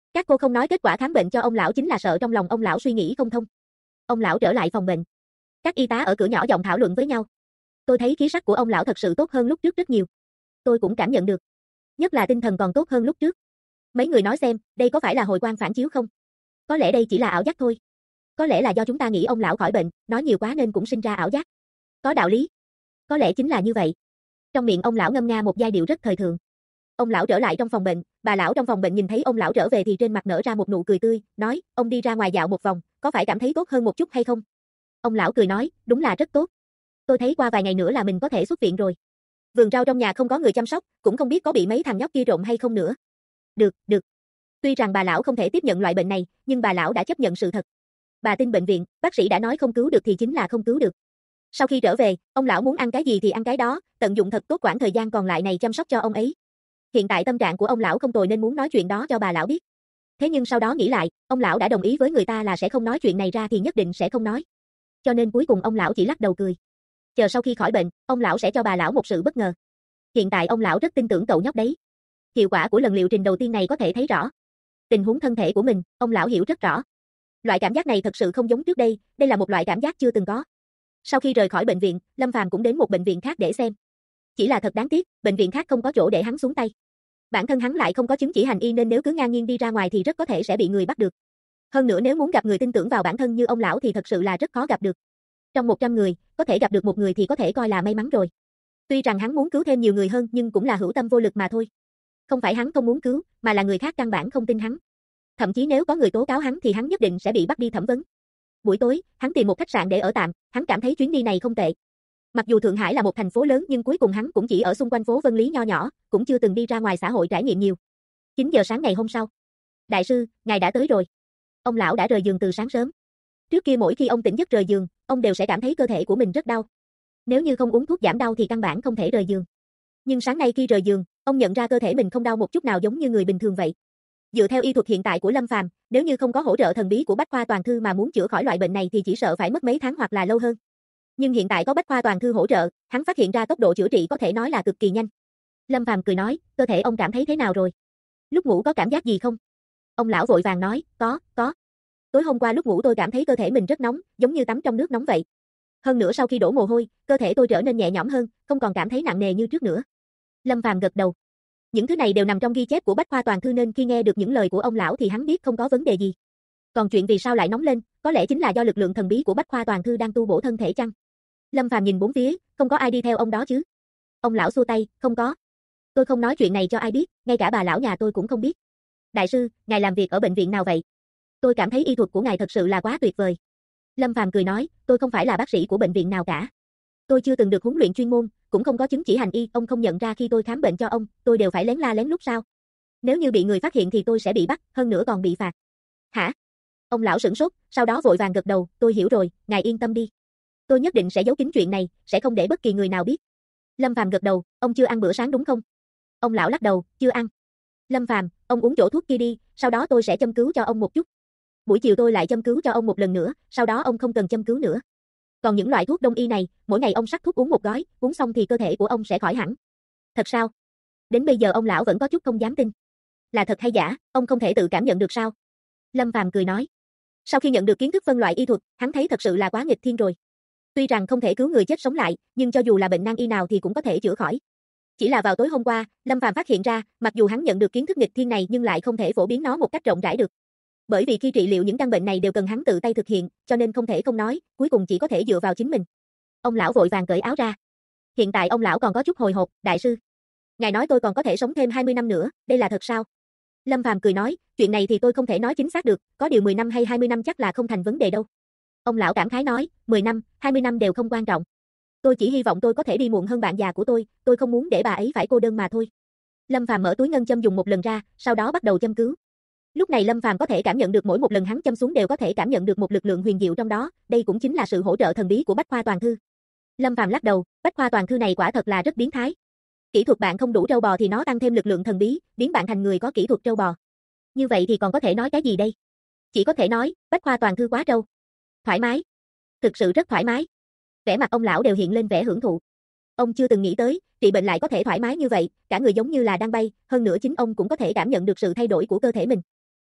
Các cô không nói kết quả khám bệnh cho ông lão chính là sợ trong lòng ông lão suy nghĩ không thông. Ông lão trở lại phòng bệnh. Các y tá ở cửa nhỏ giọng thảo luận với nhau. Tôi thấy khí sắc của ông lão thật sự tốt hơn lúc trước rất nhiều. Tôi cũng cảm nhận được. Nhất là tinh thần còn tốt hơn lúc trước. Mấy người nói xem, đây có phải là hồi quang phản chiếu không? Có lẽ đây chỉ là ảo giác thôi. Có lẽ là do chúng ta nghĩ ông lão khỏi bệnh, nói nhiều quá nên cũng sinh ra ảo giác. Có đạo lý. Có lẽ chính là như vậy. Trong miệng ông lão ngâm nga một giai điệu rất thời thượng. Ông lão trở lại trong phòng bệnh, bà lão trong phòng bệnh nhìn thấy ông lão trở về thì trên mặt nở ra một nụ cười tươi, nói, ông đi ra ngoài dạo một vòng, có phải cảm thấy tốt hơn một chút hay không? Ông lão cười nói, đúng là rất tốt. Tôi thấy qua vài ngày nữa là mình có thể xuất viện rồi. Vườn rau trong nhà không có người chăm sóc, cũng không biết có bị mấy thằng nhóc kia trộm hay không nữa. Được, được. Tuy rằng bà lão không thể tiếp nhận loại bệnh này, nhưng bà lão đã chấp nhận sự thật. Bà tin bệnh viện, bác sĩ đã nói không cứu được thì chính là không cứu được. Sau khi trở về, ông lão muốn ăn cái gì thì ăn cái đó, tận dụng thật tốt quãng thời gian còn lại này chăm sóc cho ông ấy. Hiện tại tâm trạng của ông lão không tồi nên muốn nói chuyện đó cho bà lão biết. Thế nhưng sau đó nghĩ lại, ông lão đã đồng ý với người ta là sẽ không nói chuyện này ra thì nhất định sẽ không nói. Cho nên cuối cùng ông lão chỉ lắc đầu cười. Chờ sau khi khỏi bệnh, ông lão sẽ cho bà lão một sự bất ngờ. Hiện tại ông lão rất tin tưởng cậu nhóc đấy. Hiệu quả của lần liệu trình đầu tiên này có thể thấy rõ. Tình huống thân thể của mình, ông lão hiểu rất rõ. Loại cảm giác này thật sự không giống trước đây, đây là một loại cảm giác chưa từng có. Sau khi rời khỏi bệnh viện, Lâm Phàm cũng đến một bệnh viện khác để xem. Chỉ là thật đáng tiếc, bệnh viện khác không có chỗ để hắn xuống tay. Bản thân hắn lại không có chứng chỉ hành y nên nếu cứ ngang nhiên đi ra ngoài thì rất có thể sẽ bị người bắt được. Hơn nữa nếu muốn gặp người tin tưởng vào bản thân như ông lão thì thật sự là rất khó gặp được. Trong 100 người, có thể gặp được một người thì có thể coi là may mắn rồi. Tuy rằng hắn muốn cứu thêm nhiều người hơn nhưng cũng là hữu tâm vô lực mà thôi. Không phải hắn không muốn cứu, mà là người khác căn bản không tin hắn. Thậm chí nếu có người tố cáo hắn thì hắn nhất định sẽ bị bắt đi thẩm vấn. Buổi tối, hắn tìm một khách sạn để ở tạm, hắn cảm thấy chuyến đi này không tệ. Mặc dù Thượng Hải là một thành phố lớn nhưng cuối cùng hắn cũng chỉ ở xung quanh phố Vân Lý nho nhỏ, cũng chưa từng đi ra ngoài xã hội trải nghiệm nhiều. 9 giờ sáng ngày hôm sau. Đại sư, ngài đã tới rồi. Ông lão đã rời giường từ sáng sớm. Trước kia mỗi khi ông tỉnh giấc rời giường, ông đều sẽ cảm thấy cơ thể của mình rất đau. Nếu như không uống thuốc giảm đau thì căn bản không thể rời giường. Nhưng sáng nay khi rời giường, ông nhận ra cơ thể mình không đau một chút nào giống như người bình thường vậy. Dựa theo y thuật hiện tại của Lâm Phàm, nếu như không có hỗ trợ thần bí của Bách Khoa Toàn Thư mà muốn chữa khỏi loại bệnh này thì chỉ sợ phải mất mấy tháng hoặc là lâu hơn. Nhưng hiện tại có Bách Khoa Toàn Thư hỗ trợ, hắn phát hiện ra tốc độ chữa trị có thể nói là cực kỳ nhanh. Lâm Phàm cười nói, cơ thể ông cảm thấy thế nào rồi? Lúc ngủ có cảm giác gì không? Ông lão vội vàng nói, có. Tối hôm qua lúc ngủ tôi cảm thấy cơ thể mình rất nóng, giống như tắm trong nước nóng vậy. Hơn nữa sau khi đổ mồ hôi, cơ thể tôi trở nên nhẹ nhõm hơn, không còn cảm thấy nặng nề như trước nữa. Lâm Phàm gật đầu. Những thứ này đều nằm trong ghi chép của Bách Khoa Toàn Thư nên khi nghe được những lời của ông lão thì hắn biết không có vấn đề gì. Còn chuyện vì sao lại nóng lên, có lẽ chính là do lực lượng thần bí của Bách Khoa Toàn Thư đang tu bổ thân thể chăng? Lâm Phàm nhìn bốn phía, không có ai đi theo ông đó chứ? Ông lão xua tay, không có. Tôi không nói chuyện này cho ai biết, ngay cả bà lão nhà tôi cũng không biết. Đại sư, ngài làm việc ở bệnh viện nào vậy? Tôi cảm thấy y thuật của ngài thật sự là quá tuyệt vời. Lâm Phàm cười nói, tôi không phải là bác sĩ của bệnh viện nào cả. Tôi chưa từng được huấn luyện chuyên môn, cũng không có chứng chỉ hành y, ông không nhận ra khi tôi khám bệnh cho ông, tôi đều phải lén la lén lút sao? Nếu như bị người phát hiện thì tôi sẽ bị bắt, hơn nữa còn bị phạt. Hả? Ông lão sửng sốt, sau đó vội vàng gật đầu, tôi hiểu rồi, ngài yên tâm đi. Tôi nhất định sẽ giấu kín chuyện này, sẽ không để bất kỳ người nào biết. Lâm Phàm gật đầu, ông chưa ăn bữa sáng đúng không? Ông lão lắc đầu, chưa ăn. Lâm Phàm, ông uống chỗ thuốc kia đi, sau đó tôi sẽ châm cứu cho ông một chút. Buổi chiều tôi lại châm cứu cho ông một lần nữa, sau đó ông không cần châm cứu nữa. Còn những loại thuốc đông y này, mỗi ngày ông sắc thuốc uống một gói, uống xong thì cơ thể của ông sẽ khỏi hẳn. Thật sao? Đến bây giờ ông lão vẫn có chút không dám tin. Là thật hay giả, ông không thể tự cảm nhận được sao? Lâm Phàm cười nói. Sau khi nhận được kiến thức phân loại y thuật, hắn thấy thật sự là quá nghịch thiên rồi. Tuy rằng không thể cứu người chết sống lại, nhưng cho dù là bệnh nan y nào thì cũng có thể chữa khỏi. Chỉ là vào tối hôm qua, Lâm Phàm phát hiện ra, mặc dù hắn nhận được kiến thức nghịch thiên này nhưng lại không thể phổ biến nó một cách rộng rãi được. Bởi vì khi trị liệu những căn bệnh này đều cần hắn tự tay thực hiện, cho nên không thể không nói, cuối cùng chỉ có thể dựa vào chính mình. Ông lão vội vàng cởi áo ra. Hiện tại ông lão còn có chút hồi hộp, đại sư. Ngài nói tôi còn có thể sống thêm 20 năm nữa, đây là thật sao? Lâm Phàm cười nói, chuyện này thì tôi không thể nói chính xác được, có điều 10 năm hay 20 năm chắc là không thành vấn đề đâu. Ông lão cảm khái nói, 10 năm, 20 năm đều không quan trọng. Tôi chỉ hy vọng tôi có thể đi muộn hơn bạn già của tôi không muốn để bà ấy phải cô đơn mà thôi. Lâm Phàm mở túi ngân châm dùng một lần ra, sau đó bắt đầu châm cứu. Lúc này Lâm Phàm có thể cảm nhận được mỗi một lần hắn châm xuống đều có thể cảm nhận được một lực lượng huyền diệu trong đó, đây cũng chính là sự hỗ trợ thần bí của Bách Khoa Toàn Thư. Lâm Phàm lắc đầu, Bách Khoa Toàn Thư này quả thật là rất biến thái. Kỹ thuật bạn không đủ trâu bò thì nó tăng thêm lực lượng thần bí, biến bạn thành người có kỹ thuật trâu bò. Như vậy thì còn có thể nói cái gì đây? Chỉ có thể nói, Bách Khoa Toàn Thư quá trâu. Thoải mái. Thực sự rất thoải mái. Vẻ mặt ông lão đều hiện lên vẻ hưởng thụ. Ông chưa từng nghĩ tới, trị bệnh lại có thể thoải mái như vậy, cả người giống như là đang bay, hơn nữa chính ông cũng có thể cảm nhận được sự thay đổi của cơ thể mình.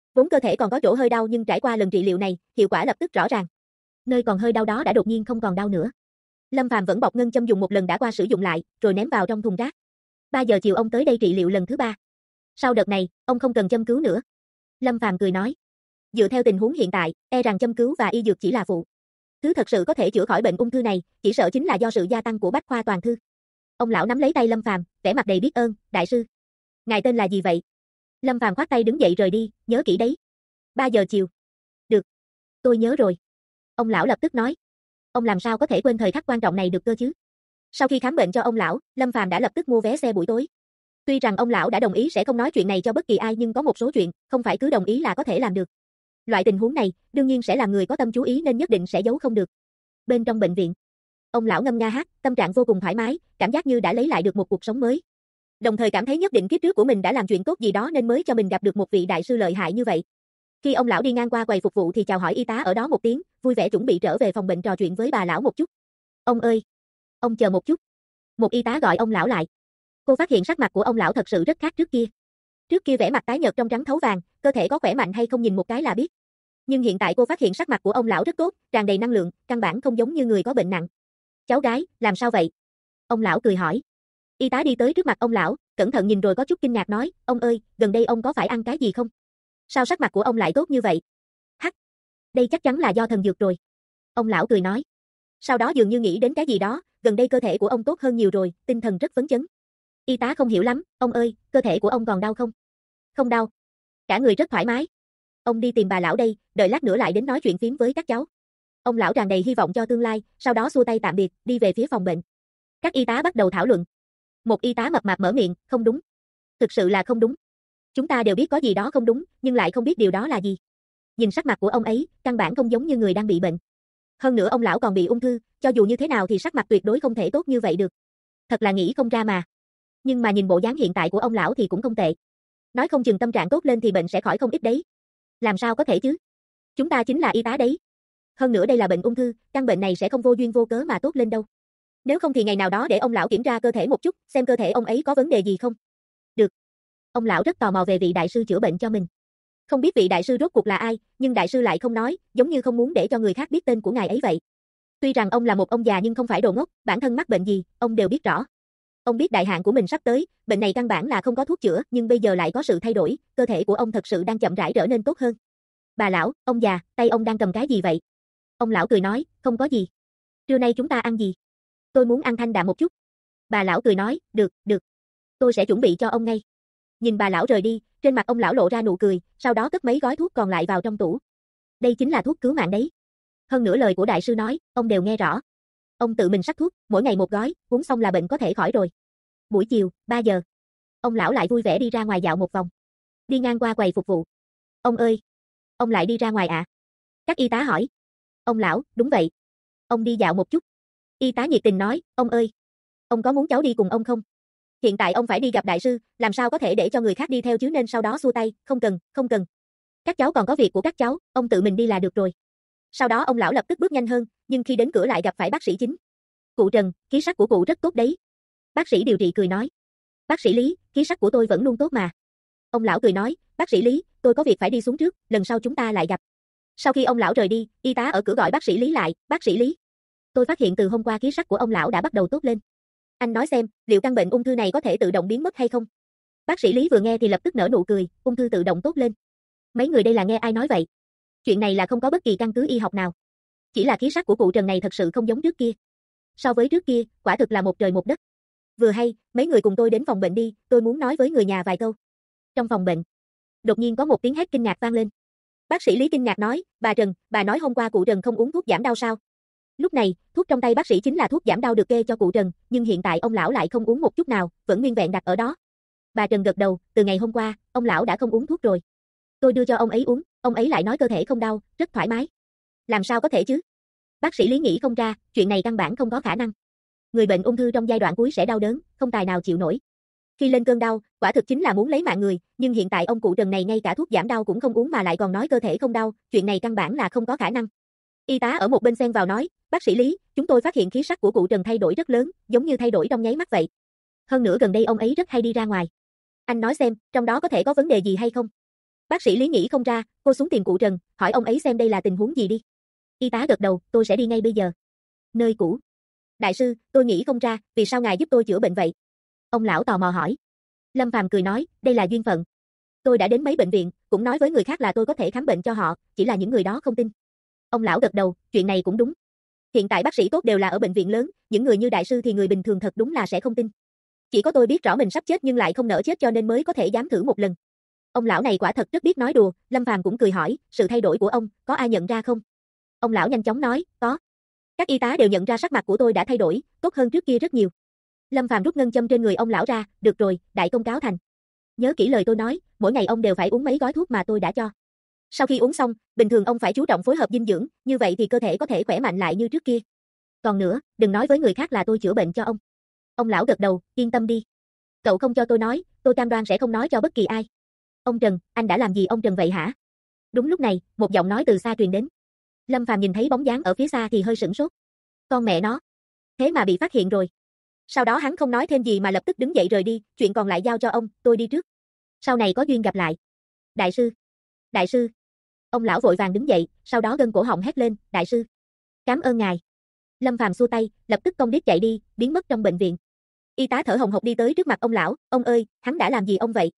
Vốn cơ thể còn có chỗ hơi đau nhưng trải qua lần trị liệu này, hiệu quả lập tức rõ ràng. Nơi còn hơi đau đó đã đột nhiên không còn đau nữa. Lâm Phàm vẫn bọc ngân châm dùng một lần đã qua sử dụng lại, rồi ném vào trong thùng rác. 3 giờ chiều ông tới đây trị liệu lần thứ 3. Sau đợt này, ông không cần châm cứu nữa. Lâm Phàm cười nói. Dựa theo tình huống hiện tại, e rằng châm cứu và y dược chỉ là phụ. Thứ thật sự có thể chữa khỏi bệnh ung thư này, chỉ sợ chính là do sự gia tăng của bách khoa toàn thư. Ông lão nắm lấy tay Lâm Phàm, vẻ mặt đầy biết ơn, đại sư. Ngài tên là gì vậy? Lâm Phàm khoát tay đứng dậy rời đi, nhớ kỹ đấy. 3 giờ chiều. Được. Tôi nhớ rồi. Ông lão lập tức nói. Ông làm sao có thể quên thời khắc quan trọng này được cơ chứ? Sau khi khám bệnh cho ông lão, Lâm Phàm đã lập tức mua vé xe buổi tối. Tuy rằng ông lão đã đồng ý sẽ không nói chuyện này cho bất kỳ ai nhưng có một số chuyện, không phải cứ đồng ý là có thể làm được. Loại tình huống này, đương nhiên sẽ làm người có tâm chú ý nên nhất định sẽ giấu không được. Bên trong bệnh viện, ông lão ngâm nga hát, tâm trạng vô cùng thoải mái, cảm giác như đã lấy lại được một cuộc sống mới. Đồng thời cảm thấy nhất định kiếp trước của mình đã làm chuyện tốt gì đó nên mới cho mình gặp được một vị đại sư lợi hại như vậy. Khi ông lão đi ngang qua quầy phục vụ thì chào hỏi y tá ở đó một tiếng, vui vẻ chuẩn bị trở về phòng bệnh trò chuyện với bà lão một chút. Ông ơi, ông chờ một chút. Một y tá gọi ông lão lại. Cô phát hiện sắc mặt của ông lão thật sự rất khác trước kia. Trước kia vẻ mặt tái nhợt trong trắng thấu vàng, cơ thể có khỏe mạnh hay không nhìn một cái là biết. Nhưng hiện tại cô phát hiện sắc mặt của ông lão rất tốt, tràn đầy năng lượng, căn bản không giống như người có bệnh nặng. Cháu gái, làm sao vậy? Ông lão cười hỏi. Y tá đi tới trước mặt ông lão, cẩn thận nhìn rồi có chút kinh ngạc nói, ông ơi, gần đây ông có phải ăn cái gì không? Sao sắc mặt của ông lại tốt như vậy? Hắc, đây chắc chắn là do thần dược rồi. Ông lão cười nói. Sau đó dường như nghĩ đến cái gì đó, gần đây cơ thể của ông tốt hơn nhiều rồi, tinh thần rất phấn chấn. Y tá không hiểu lắm, ông ơi, cơ thể của ông còn đau không? Không đau. Cả người rất thoải mái. Ông đi tìm bà lão đây, đợi lát nữa lại đến nói chuyện phím với các cháu. Ông lão tràn đầy hy vọng cho tương lai, sau đó xua tay tạm biệt, đi về phía phòng bệnh. Các y tá bắt đầu thảo luận. Một y tá mập mạp mở miệng, không đúng. Thực sự là không đúng. Chúng ta đều biết có gì đó không đúng, nhưng lại không biết điều đó là gì. Nhìn sắc mặt của ông ấy, căn bản không giống như người đang bị bệnh. Hơn nữa ông lão còn bị ung thư, cho dù như thế nào thì sắc mặt tuyệt đối không thể tốt như vậy được. Thật là nghĩ không ra mà. Nhưng mà nhìn bộ dáng hiện tại của ông lão thì cũng không tệ. Nói không chừng tâm trạng tốt lên thì bệnh sẽ khỏi không ít đấy. Làm sao có thể chứ? Chúng ta chính là y tá đấy. Hơn nữa đây là bệnh ung thư, căn bệnh này sẽ không vô duyên vô cớ mà tốt lên đâu. Nếu không thì ngày nào đó để ông lão kiểm tra cơ thể một chút, xem cơ thể ông ấy có vấn đề gì không. Được. Ông lão rất tò mò về vị đại sư chữa bệnh cho mình. Không biết vị đại sư rốt cuộc là ai, nhưng đại sư lại không nói, giống như không muốn để cho người khác biết tên của ngài ấy vậy. Tuy rằng ông là một ông già nhưng không phải đồ ngốc, bản thân mắc bệnh gì, ông đều biết rõ. Ông biết đại hạn của mình sắp tới, bệnh này căn bản là không có thuốc chữa, nhưng bây giờ lại có sự thay đổi, cơ thể của ông thật sự đang chậm rãi trở nên tốt hơn. Bà lão, ông già, tay ông đang cầm cái gì vậy? Ông lão cười nói, không có gì. Trưa nay chúng ta ăn gì? Tôi muốn ăn thanh đạm một chút. Bà lão cười nói, được, được. Tôi sẽ chuẩn bị cho ông ngay. Nhìn bà lão rời đi, trên mặt ông lão lộ ra nụ cười, sau đó cất mấy gói thuốc còn lại vào trong tủ. Đây chính là thuốc cứu mạng đấy. Hơn nữa lời của đại sư nói, ông đều nghe rõ. Ông tự mình sắc thuốc, mỗi ngày một gói, uống xong là bệnh có thể khỏi rồi. Buổi chiều, 3 giờ. Ông lão lại vui vẻ đi ra ngoài dạo một vòng. Đi ngang qua quầy phục vụ. Ông ơi, ông lại đi ra ngoài ạ? Các y tá hỏi. Ông lão, đúng vậy. Ông đi dạo một chút. Y tá nhiệt tình nói, ông ơi, ông có muốn cháu đi cùng ông không? Hiện tại ông phải đi gặp đại sư, làm sao có thể để cho người khác đi theo chứ nên sau đó xua tay, không cần, không cần. Các cháu còn có việc của các cháu, ông tự mình đi là được rồi. Sau đó ông lão lập tức bước nhanh hơn, nhưng khi đến cửa lại gặp phải bác sĩ chính. Cụ Trần, khí sắc của cụ rất tốt đấy. Bác sĩ điều trị cười nói. Bác sĩ Lý, khí sắc của tôi vẫn luôn tốt mà. Ông lão cười nói, bác sĩ Lý, tôi có việc phải đi xuống trước, lần sau chúng ta lại gặp. Sau khi ông lão rời đi, y tá ở cửa gọi bác sĩ Lý lại, bác sĩ Lý. Tôi phát hiện từ hôm qua khí sắc của ông lão đã bắt đầu tốt lên. Anh nói xem, liệu căn bệnh ung thư này có thể tự động biến mất hay không? Bác sĩ Lý vừa nghe thì lập tức nở nụ cười, ung thư tự động tốt lên. Mấy người đây là nghe ai nói vậy? Chuyện này là không có bất kỳ căn cứ y học nào. Chỉ là khí sắc của cụ Trần này thật sự không giống trước kia. So với trước kia, quả thực là một trời một đất. Vừa hay, mấy người cùng tôi đến phòng bệnh đi, tôi muốn nói với người nhà vài câu. Trong phòng bệnh, đột nhiên có một tiếng hét kinh ngạc vang lên. Bác sĩ Lý kinh ngạc nói, bà Trần, bà nói hôm qua cụ Trần không uống thuốc giảm đau sao? Lúc này, thuốc trong tay bác sĩ chính là thuốc giảm đau được kê cho cụ Trần, nhưng hiện tại ông lão lại không uống một chút nào, vẫn nguyên vẹn đặt ở đó. Bà Trần gật đầu, từ ngày hôm qua, ông lão đã không uống thuốc rồi. Tôi đưa cho ông ấy uống, ông ấy lại nói cơ thể không đau, rất thoải mái. Làm sao có thể chứ? Bác sĩ Lý nghĩ không ra, chuyện này căn bản không có khả năng. Người bệnh ung thư trong giai đoạn cuối sẽ đau đớn, không tài nào chịu nổi. Khi lên cơn đau, quả thực chính là muốn lấy mạng người, nhưng hiện tại ông cụ Trần này ngay cả thuốc giảm đau cũng không uống mà lại còn nói cơ thể không đau, chuyện này căn bản là không có khả năng. Y tá ở một bên xen vào nói, bác sĩ Lý, chúng tôi phát hiện khí sắc của cụ Trần thay đổi rất lớn, giống như thay đổi trong nháy mắt vậy. Hơn nữa gần đây ông ấy rất hay đi ra ngoài. Anh nói xem, trong đó có thể có vấn đề gì hay không? Bác sĩ Lý nghĩ không ra, cô xuống tìm cụ Trần, hỏi ông ấy xem đây là tình huống gì đi. Y tá gật đầu, tôi sẽ đi ngay bây giờ. Nơi cũ. Đại sư, tôi nghĩ không ra, vì sao ngài giúp tôi chữa bệnh vậy? Ông lão tò mò hỏi. Lâm Phàm cười nói, đây là duyên phận. Tôi đã đến mấy bệnh viện, cũng nói với người khác là tôi có thể khám bệnh cho họ, chỉ là những người đó không tin. Ông lão gật đầu, chuyện này cũng đúng. Hiện tại bác sĩ tốt đều là ở bệnh viện lớn, những người như đại sư thì người bình thường thật đúng là sẽ không tin. Chỉ có tôi biết rõ mình sắp chết nhưng lại không nỡ chết cho nên mới có thể dám thử một lần. Ông lão này quả thật rất biết nói đùa, Lâm Phàm cũng cười hỏi, sự thay đổi của ông, có ai nhận ra không? Ông lão nhanh chóng nói, có. Các y tá đều nhận ra sắc mặt của tôi đã thay đổi, tốt hơn trước kia rất nhiều. Lâm Phàm rút ngân châm trên người ông lão ra, được rồi, đại công cáo thành. Nhớ kỹ lời tôi nói, mỗi ngày ông đều phải uống mấy gói thuốc mà tôi đã cho. Sau khi uống xong, bình thường ông phải chú trọng phối hợp dinh dưỡng, như vậy thì cơ thể có thể khỏe mạnh lại như trước kia. Còn nữa, đừng nói với người khác là tôi chữa bệnh cho ông. Ông lão gật đầu, yên tâm đi. Cậu không cho tôi nói, tôi cam đoan sẽ không nói cho bất kỳ ai. Ông Trần, anh đã làm gì ông Trần vậy hả? Đúng lúc này, một giọng nói từ xa truyền đến. Lâm Phàm nhìn thấy bóng dáng ở phía xa thì hơi sửng sốt. Con mẹ nó. Thế mà bị phát hiện rồi. Sau đó hắn không nói thêm gì mà lập tức đứng dậy rời đi, chuyện còn lại giao cho ông, tôi đi trước. Sau này có duyên gặp lại. Đại sư. Đại sư. Ông lão vội vàng đứng dậy, sau đó gân cổ họng hét lên, đại sư. Cảm ơn ngài. Lâm Phàm xua tay, lập tức cong đít chạy đi, biến mất trong bệnh viện. Y tá thở hồng hộc đi tới trước mặt ông lão, ông ơi, hắn đã làm gì ông vậy?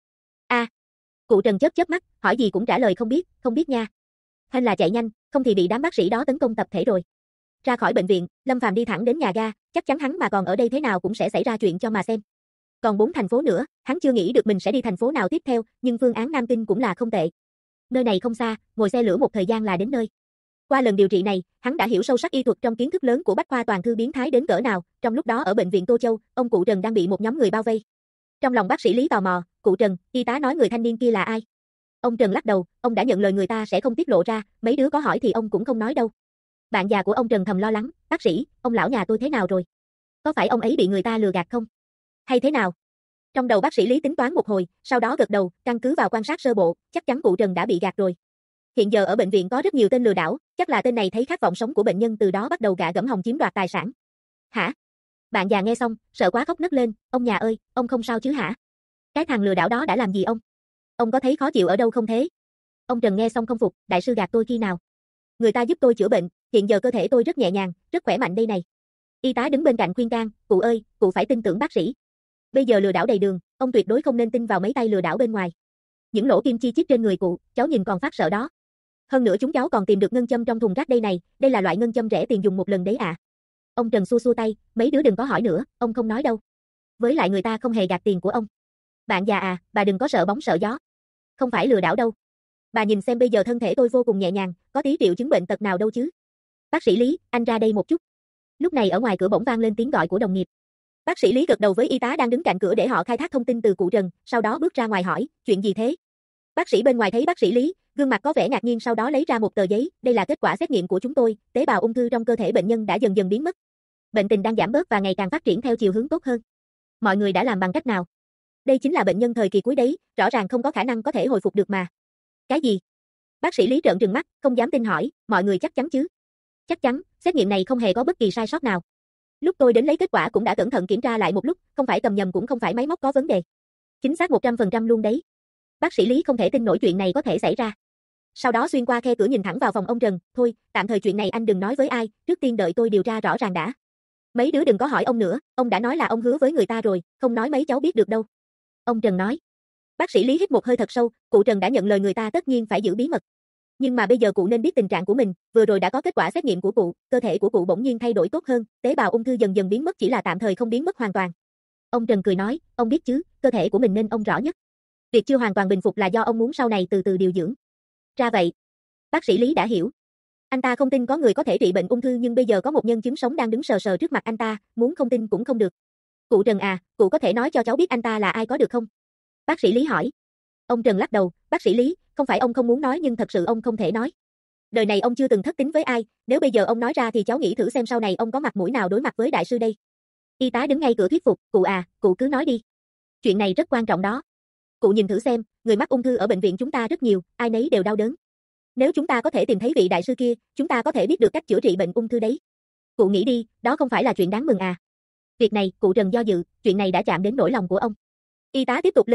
Cụ Trần chớp chớp mắt, hỏi gì cũng trả lời không biết nha. Hên là chạy nhanh, không thì bị đám bác sĩ đó tấn công tập thể rồi. Ra khỏi bệnh viện, Lâm Phàm đi thẳng đến nhà ga, chắc chắn hắn mà còn ở đây thế nào cũng sẽ xảy ra chuyện cho mà xem. Còn 4 thành phố nữa, hắn chưa nghĩ được mình sẽ đi thành phố nào tiếp theo, nhưng phương án Nam Kinh cũng là không tệ. Nơi này không xa, ngồi xe lửa một thời gian là đến nơi. Qua lần điều trị này, hắn đã hiểu sâu sắc y thuật trong kiến thức lớn của Bách khoa toàn thư biến thái đến cỡ nào, trong lúc đó ở bệnh viện Tô Châu, ông cụ Trần đang bị một nhóm người bao vây. Trong lòng bác sĩ Lý tò mò, cụ Trần, y tá nói người thanh niên kia là ai? Ông Trần lắc đầu, ông đã nhận lời người ta sẽ không tiết lộ ra, mấy đứa có hỏi thì ông cũng không nói đâu. Bạn già của ông Trần thầm lo lắng, bác sĩ, ông lão nhà tôi thế nào rồi? Có phải ông ấy bị người ta lừa gạt không? Hay thế nào? Trong đầu bác sĩ Lý tính toán một hồi, sau đó gật đầu, căn cứ vào quan sát sơ bộ, chắc chắn cụ Trần đã bị gạt rồi. Hiện giờ ở bệnh viện có rất nhiều tên lừa đảo, chắc là tên này thấy khát vọng sống của bệnh nhân từ đó bắt đầu gạ gẫm hòng chiếm đoạt tài sản. Hả? Bạn già nghe xong, sợ quá khóc nấc lên, ông nhà ơi, ông không sao chứ hả? Cái thằng lừa đảo đó đã làm gì ông? Ông có thấy khó chịu ở đâu không thế? Ông Trần nghe xong không phục, đại sư gạt tôi khi nào? Người ta giúp tôi chữa bệnh, hiện giờ cơ thể tôi rất nhẹ nhàng, rất khỏe mạnh đây này. Y tá đứng bên cạnh khuyên can, cụ ơi, cụ phải tin tưởng bác sĩ. Bây giờ lừa đảo đầy đường, ông tuyệt đối không nên tin vào mấy tay lừa đảo bên ngoài. Những lỗ kim chi chít trên người cụ, cháu nhìn còn phát sợ đó. Hơn nữa chúng cháu còn tìm được ngân châm trong thùng rác đây này, đây là loại ngân châm rẻ tiền dùng một lần đấy à. Ông Trần xua xua tay, mấy đứa đừng có hỏi nữa, ông không nói đâu. Với lại người ta không hề gạt tiền của ông. Bạn già à, bà đừng có sợ bóng sợ gió. Không phải lừa đảo đâu. Bà nhìn xem bây giờ thân thể tôi vô cùng nhẹ nhàng, có tí triệu chứng bệnh tật nào đâu chứ. Bác sĩ Lý, anh ra đây một chút. Lúc này ở ngoài cửa bỗng vang lên tiếng gọi của đồng nghiệp. Bác sĩ Lý gật đầu với y tá đang đứng cạnh cửa để họ khai thác thông tin từ cụ Trần, sau đó bước ra ngoài hỏi, chuyện gì thế? Bác sĩ bên ngoài thấy bác sĩ Lý, gương mặt có vẻ ngạc nhiên sau đó lấy ra một tờ giấy, đây là kết quả xét nghiệm của chúng tôi, tế bào ung thư trong cơ thể bệnh nhân đã dần dần biến mất. Bệnh tình đang giảm bớt và ngày càng phát triển theo chiều hướng tốt hơn. Mọi người đã làm bằng cách nào? Đây chính là bệnh nhân thời kỳ cuối đấy, rõ ràng không có khả năng có thể hồi phục được mà. Cái gì? Bác sĩ Lý trợn trừng mắt, không dám tin hỏi, mọi người chắc chắn chứ? Chắc chắn, xét nghiệm này không hề có bất kỳ sai sót nào. Lúc tôi đến lấy kết quả cũng đã cẩn thận kiểm tra lại một lúc, không phải cầm nhầm cũng không phải máy móc có vấn đề. Chính xác 100% luôn đấy. Bác sĩ Lý không thể tin nổi chuyện này có thể xảy ra. Sau đó xuyên qua khe cửa nhìn thẳng vào phòng ông Trần, thôi, tạm thời chuyện này anh đừng nói với ai, trước tiên đợi tôi điều tra rõ ràng đã. Mấy đứa đừng có hỏi ông nữa, ông đã nói là ông hứa với người ta rồi, không nói mấy cháu biết được đâu. Ông Trần nói. Bác sĩ Lý hít một hơi thật sâu, cụ Trần đã nhận lời người ta tất nhiên phải giữ bí mật. Nhưng mà bây giờ cụ nên biết tình trạng của mình, vừa rồi đã có kết quả xét nghiệm của cụ, cơ thể của cụ bỗng nhiên thay đổi tốt hơn, tế bào ung thư dần dần biến mất chỉ là tạm thời không biến mất hoàn toàn. Ông Trần cười nói, ông biết chứ, cơ thể của mình nên ông rõ nhất. Việc chưa hoàn toàn bình phục là do ông muốn sau này từ từ điều dưỡng. Ra vậy. Bác sĩ Lý đã hiểu. Anh ta không tin có người có thể trị bệnh ung thư nhưng bây giờ có một nhân chứng sống đang đứng sờ sờ trước mặt anh ta, muốn không tin cũng không được. Cụ Trần à, cụ có thể nói cho cháu biết anh ta là ai có được không? Bác sĩ Lý hỏi. Ông Trần lắc đầu, bác sĩ Lý, không phải ông không muốn nói nhưng thật sự ông không thể nói. Đời này ông chưa từng thất tín với ai, nếu bây giờ ông nói ra thì cháu nghĩ thử xem sau này ông có mặt mũi nào đối mặt với đại sư đây. Y tá đứng ngay cửa thuyết phục, cụ à, cụ cứ nói đi. Chuyện này rất quan trọng đó. Cụ nhìn thử xem, người mắc ung thư ở bệnh viện chúng ta rất nhiều, ai nấy đều đau đớn. Nếu chúng ta có thể tìm thấy vị đại sư kia, chúng ta có thể biết được cách chữa trị bệnh ung thư đấy. Cụ nghĩ đi, đó không phải là chuyện đáng mừng à. Việc này, cụ Trần do dự, chuyện này đã chạm đến nỗi lòng của ông. Y tá tiếp tục lên tiếng,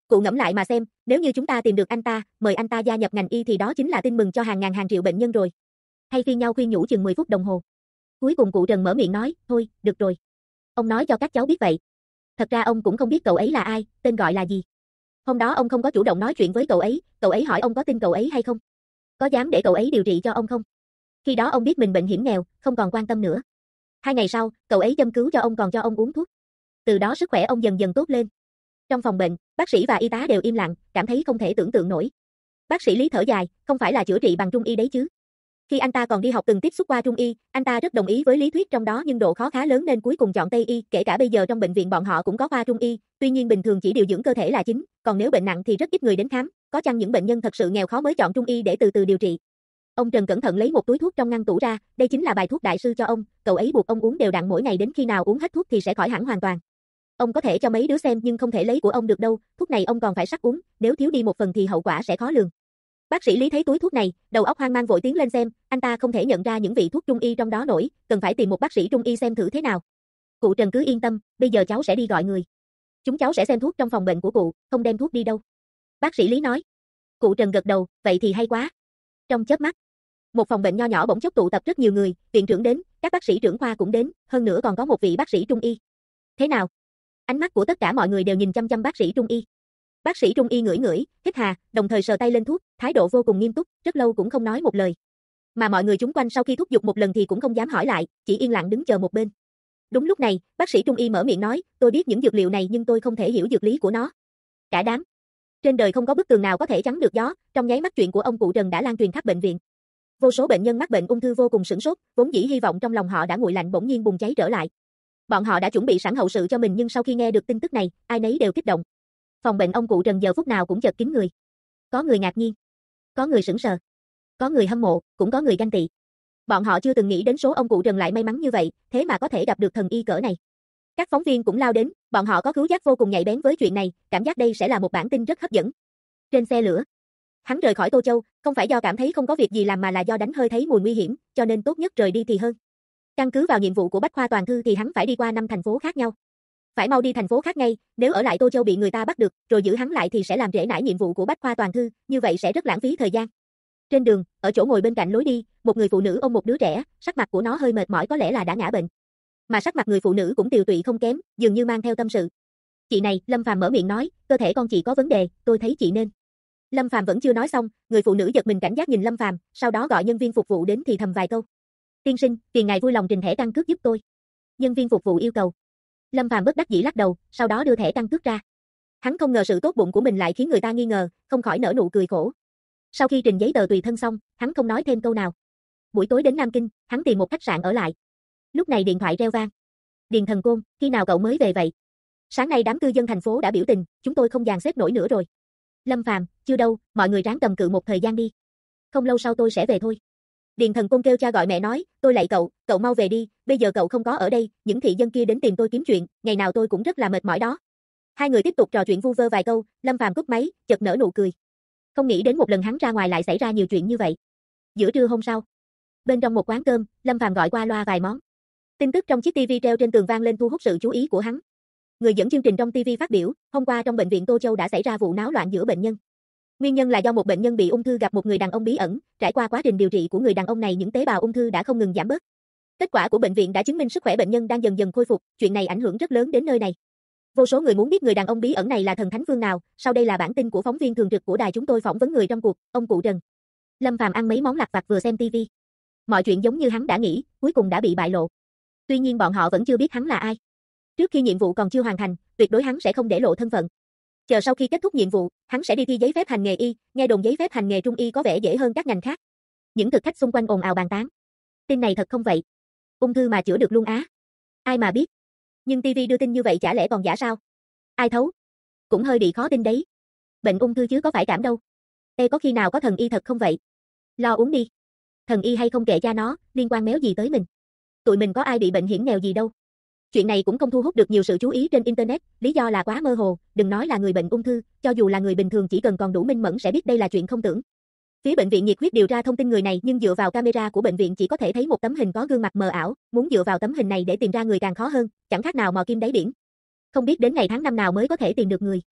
Cụ ngẫm lại mà xem, nếu như chúng ta tìm được anh ta, mời anh ta gia nhập ngành y thì đó chính là tin mừng cho hàng ngàn hàng triệu bệnh nhân rồi. Thay phiên nhau khuyên nhủ chừng 10 phút đồng hồ. Cuối cùng cụ Trần mở miệng nói, thôi, được rồi. Ông nói cho các cháu biết vậy. Thật ra ông cũng không biết cậu ấy là ai, tên gọi là gì. Hôm đó ông không có chủ động nói chuyện với cậu ấy hỏi ông có tin cậu ấy hay không. Có dám để cậu ấy điều trị cho ông không? Khi đó ông biết mình bệnh hiểm nghèo, không còn quan tâm nữa. 2 ngày sau, cậu ấy châm cứu cho ông còn cho ông uống thuốc. Từ đó sức khỏe ông dần dần tốt lên. Trong phòng bệnh, bác sĩ và y tá đều im lặng, cảm thấy không thể tưởng tượng nổi. Bác sĩ Lý thở dài, không phải là chữa trị bằng trung y đấy chứ. Khi anh ta còn đi học từng tiếp xúc qua trung y, anh ta rất đồng ý với lý thuyết trong đó nhưng độ khó khá lớn nên cuối cùng chọn Tây y, kể cả bây giờ trong bệnh viện bọn họ cũng có khoa trung y, tuy nhiên bình thường chỉ điều dưỡng cơ thể là chính, còn nếu bệnh nặng thì rất ít người đến khám, có chăng những bệnh nhân thật sự nghèo khó mới chọn trung y để từ từ điều trị. Ông Trần cẩn thận lấy một túi thuốc trong ngăn tủ ra, đây chính là bài thuốc đại sư cho ông, cậu ấy buộc ông uống đều đặn mỗi ngày đến khi nào uống hết thuốc thì sẽ khỏi hẳn hoàn toàn. Ông có thể cho mấy đứa xem nhưng không thể lấy của ông được đâu, thuốc này ông còn phải sắc uống, nếu thiếu đi một phần thì hậu quả sẽ khó lường. Bác sĩ Lý thấy túi thuốc này, đầu óc hoang mang vội tiến lên xem, anh ta không thể nhận ra những vị thuốc trung y trong đó nổi, cần phải tìm một bác sĩ trung y xem thử thế nào. Cụ Trần cứ yên tâm, bây giờ cháu sẽ đi gọi người. Chúng cháu sẽ xem thuốc trong phòng bệnh của cụ, không đem thuốc đi đâu. Bác sĩ Lý nói. Cụ Trần gật đầu, vậy thì hay quá. Trong chớp mắt, một phòng bệnh nho nhỏ bỗng chốc tụ tập rất nhiều người, viện trưởng đến, các bác sĩ trưởng khoa cũng đến, hơn nữa còn có một vị bác sĩ trung y. Thế nào? Ánh mắt của tất cả mọi người đều nhìn chăm chăm bác sĩ trung y. Bác sĩ trung y ngửi ngửi, hít hà, đồng thời sờ tay lên thuốc, thái độ vô cùng nghiêm túc, rất lâu cũng không nói một lời. Mà mọi người chúng quanh sau khi thúc giục một lần thì cũng không dám hỏi lại, chỉ yên lặng đứng chờ một bên. Đúng lúc này, bác sĩ trung y mở miệng nói, tôi biết những dược liệu này nhưng tôi không thể hiểu dược lý của nó. Cả đám. Trên đời không có bức tường nào có thể chắn được gió, trong nháy mắt chuyện của ông cụ Trần đã lan truyền khắp bệnh viện. Vô số bệnh nhân mắc bệnh ung thư vô cùng sửng sốt, vốn dĩ hy vọng trong lòng họ đã nguội lạnh bỗng nhiên bùng cháy trở lại. Bọn họ đã chuẩn bị sẵn hậu sự cho mình nhưng sau khi nghe được tin tức này, ai nấy đều kích động. Phòng bệnh ông cụ Trần giờ phút nào cũng chật kín người. Có người ngạc nhiên, có người sững sờ, có người hâm mộ, cũng có người ganh tị. Bọn họ chưa từng nghĩ đến số ông cụ Trần lại may mắn như vậy, thế mà có thể gặp được thần y cỡ này. Các phóng viên cũng lao đến, bọn họ có khứu giác vô cùng nhạy bén với chuyện này, cảm giác đây sẽ là một bản tin rất hấp dẫn. Trên xe lửa, hắn rời khỏi Tô Châu, không phải do cảm thấy không có việc gì làm mà là do đánh hơi thấy mùi nguy hiểm, cho nên tốt nhất rời đi thì hơn. Căn cứ vào nhiệm vụ của Bách Khoa Toàn Thư thì hắn phải đi qua 5 thành phố khác nhau. Phải mau đi thành phố khác ngay, nếu ở lại Tô Châu bị người ta bắt được, rồi giữ hắn lại thì sẽ làm trễ nải nhiệm vụ của Bách Khoa Toàn Thư, như vậy sẽ rất lãng phí thời gian. Trên đường, ở chỗ ngồi bên cạnh lối đi, một người phụ nữ ôm một đứa trẻ, sắc mặt của nó hơi mệt mỏi có lẽ là đã ngã bệnh. Mà sắc mặt người phụ nữ cũng tiều tụy không kém, dường như mang theo tâm sự. Chị này, Lâm Phàm mở miệng nói, cơ thể con chị có vấn đề, tôi thấy chị nên. Lâm Phàm vẫn chưa nói xong, người phụ nữ giật mình cảnh giác nhìn Lâm Phàm, sau đó gọi nhân viên phục vụ đến thì thầm vài câu. Tiên sinh, phiền ngài vui lòng trình thẻ căn cước giúp tôi. Nhân viên phục vụ yêu cầu. Lâm Phàm bất đắc dĩ lắc đầu, sau đó đưa thẻ căn cước ra. Hắn không ngờ sự tốt bụng của mình lại khiến người ta nghi ngờ, không khỏi nở nụ cười khổ. Sau khi trình giấy tờ tùy thân xong, hắn không nói thêm câu nào. Buổi tối đến Nam Kinh, hắn tìm một khách sạn ở lại. Lúc này điện thoại reo vang. Điền Thần Côn, khi nào cậu mới về vậy? Sáng nay đám cư dân thành phố đã biểu tình, chúng tôi không dàn xếp nổi nữa rồi. Lâm Phàm, chưa đâu, mọi người ráng cầm cự một thời gian đi. Không lâu sau tôi sẽ về thôi. Điền Thần Côn kêu cha gọi mẹ nói, tôi lạy cậu, cậu mau về đi, bây giờ cậu không có ở đây, những thị dân kia đến tìm tôi kiếm chuyện, ngày nào tôi cũng rất là mệt mỏi đó. Hai người tiếp tục trò chuyện vu vơ vài câu, Lâm Phàm cúp máy, chợt nở nụ cười. Không nghĩ đến một lần hắn ra ngoài lại xảy ra nhiều chuyện như vậy. Giữa trưa hôm sau, bên trong một quán cơm, Lâm Phàm gọi qua loa vài món. Tin tức trong chiếc tivi treo trên tường vang lên thu hút sự chú ý của hắn. Người dẫn chương trình trong tivi phát biểu, hôm qua trong bệnh viện Tô Châu đã xảy ra vụ náo loạn giữa bệnh nhân. Nguyên nhân là do một bệnh nhân bị ung thư gặp một người đàn ông bí ẩn, trải qua quá trình điều trị của người đàn ông này những tế bào ung thư đã không ngừng giảm bớt. Kết quả của bệnh viện đã chứng minh sức khỏe bệnh nhân đang dần dần khôi phục, chuyện này ảnh hưởng rất lớn đến nơi này. Vô số người muốn biết người đàn ông bí ẩn này là thần thánh phương nào, sau đây là bản tin của phóng viên thường trực của đài chúng tôi phỏng vấn người trong cuộc, ông cụ Trần. Lâm Phàm ăn mấy món lặt vặt vừa xem tivi. Mọi chuyện giống như hắn đã nghĩ, cuối cùng đã bị bại lộ. Tuy nhiên bọn họ vẫn chưa biết hắn là ai. Trước khi nhiệm vụ còn chưa hoàn thành, tuyệt đối hắn sẽ không để lộ thân phận. Chờ sau khi kết thúc nhiệm vụ, hắn sẽ đi thi giấy phép hành nghề y, nghe đồn giấy phép hành nghề trung y có vẻ dễ hơn các ngành khác. Những thực khách xung quanh ồn ào bàn tán. Tin này thật không vậy? Ung thư mà chữa được luôn á? Ai mà biết? Nhưng TV đưa tin như vậy chả lẽ còn giả sao? Ai thấu? Cũng hơi bị khó tin đấy. Bệnh ung thư chứ có phải cảm đâu. Ê có khi nào có thần y thật không vậy? Lo uống đi. Thần y hay không kệ cha nó, liên quan méo gì tới mình? Tụi mình có ai bị bệnh hiểm nghèo gì đâu. Chuyện này cũng không thu hút được nhiều sự chú ý trên internet, lý do là quá mơ hồ, đừng nói là người bệnh ung thư, cho dù là người bình thường chỉ cần còn đủ minh mẫn sẽ biết đây là chuyện không tưởng. Phía bệnh viện nhiệt huyết điều tra thông tin người này nhưng dựa vào camera của bệnh viện chỉ có thể thấy một tấm hình có gương mặt mờ ảo, muốn dựa vào tấm hình này để tìm ra người càng khó hơn, chẳng khác nào mò kim đáy biển. Không biết đến ngày tháng năm nào mới có thể tìm được người.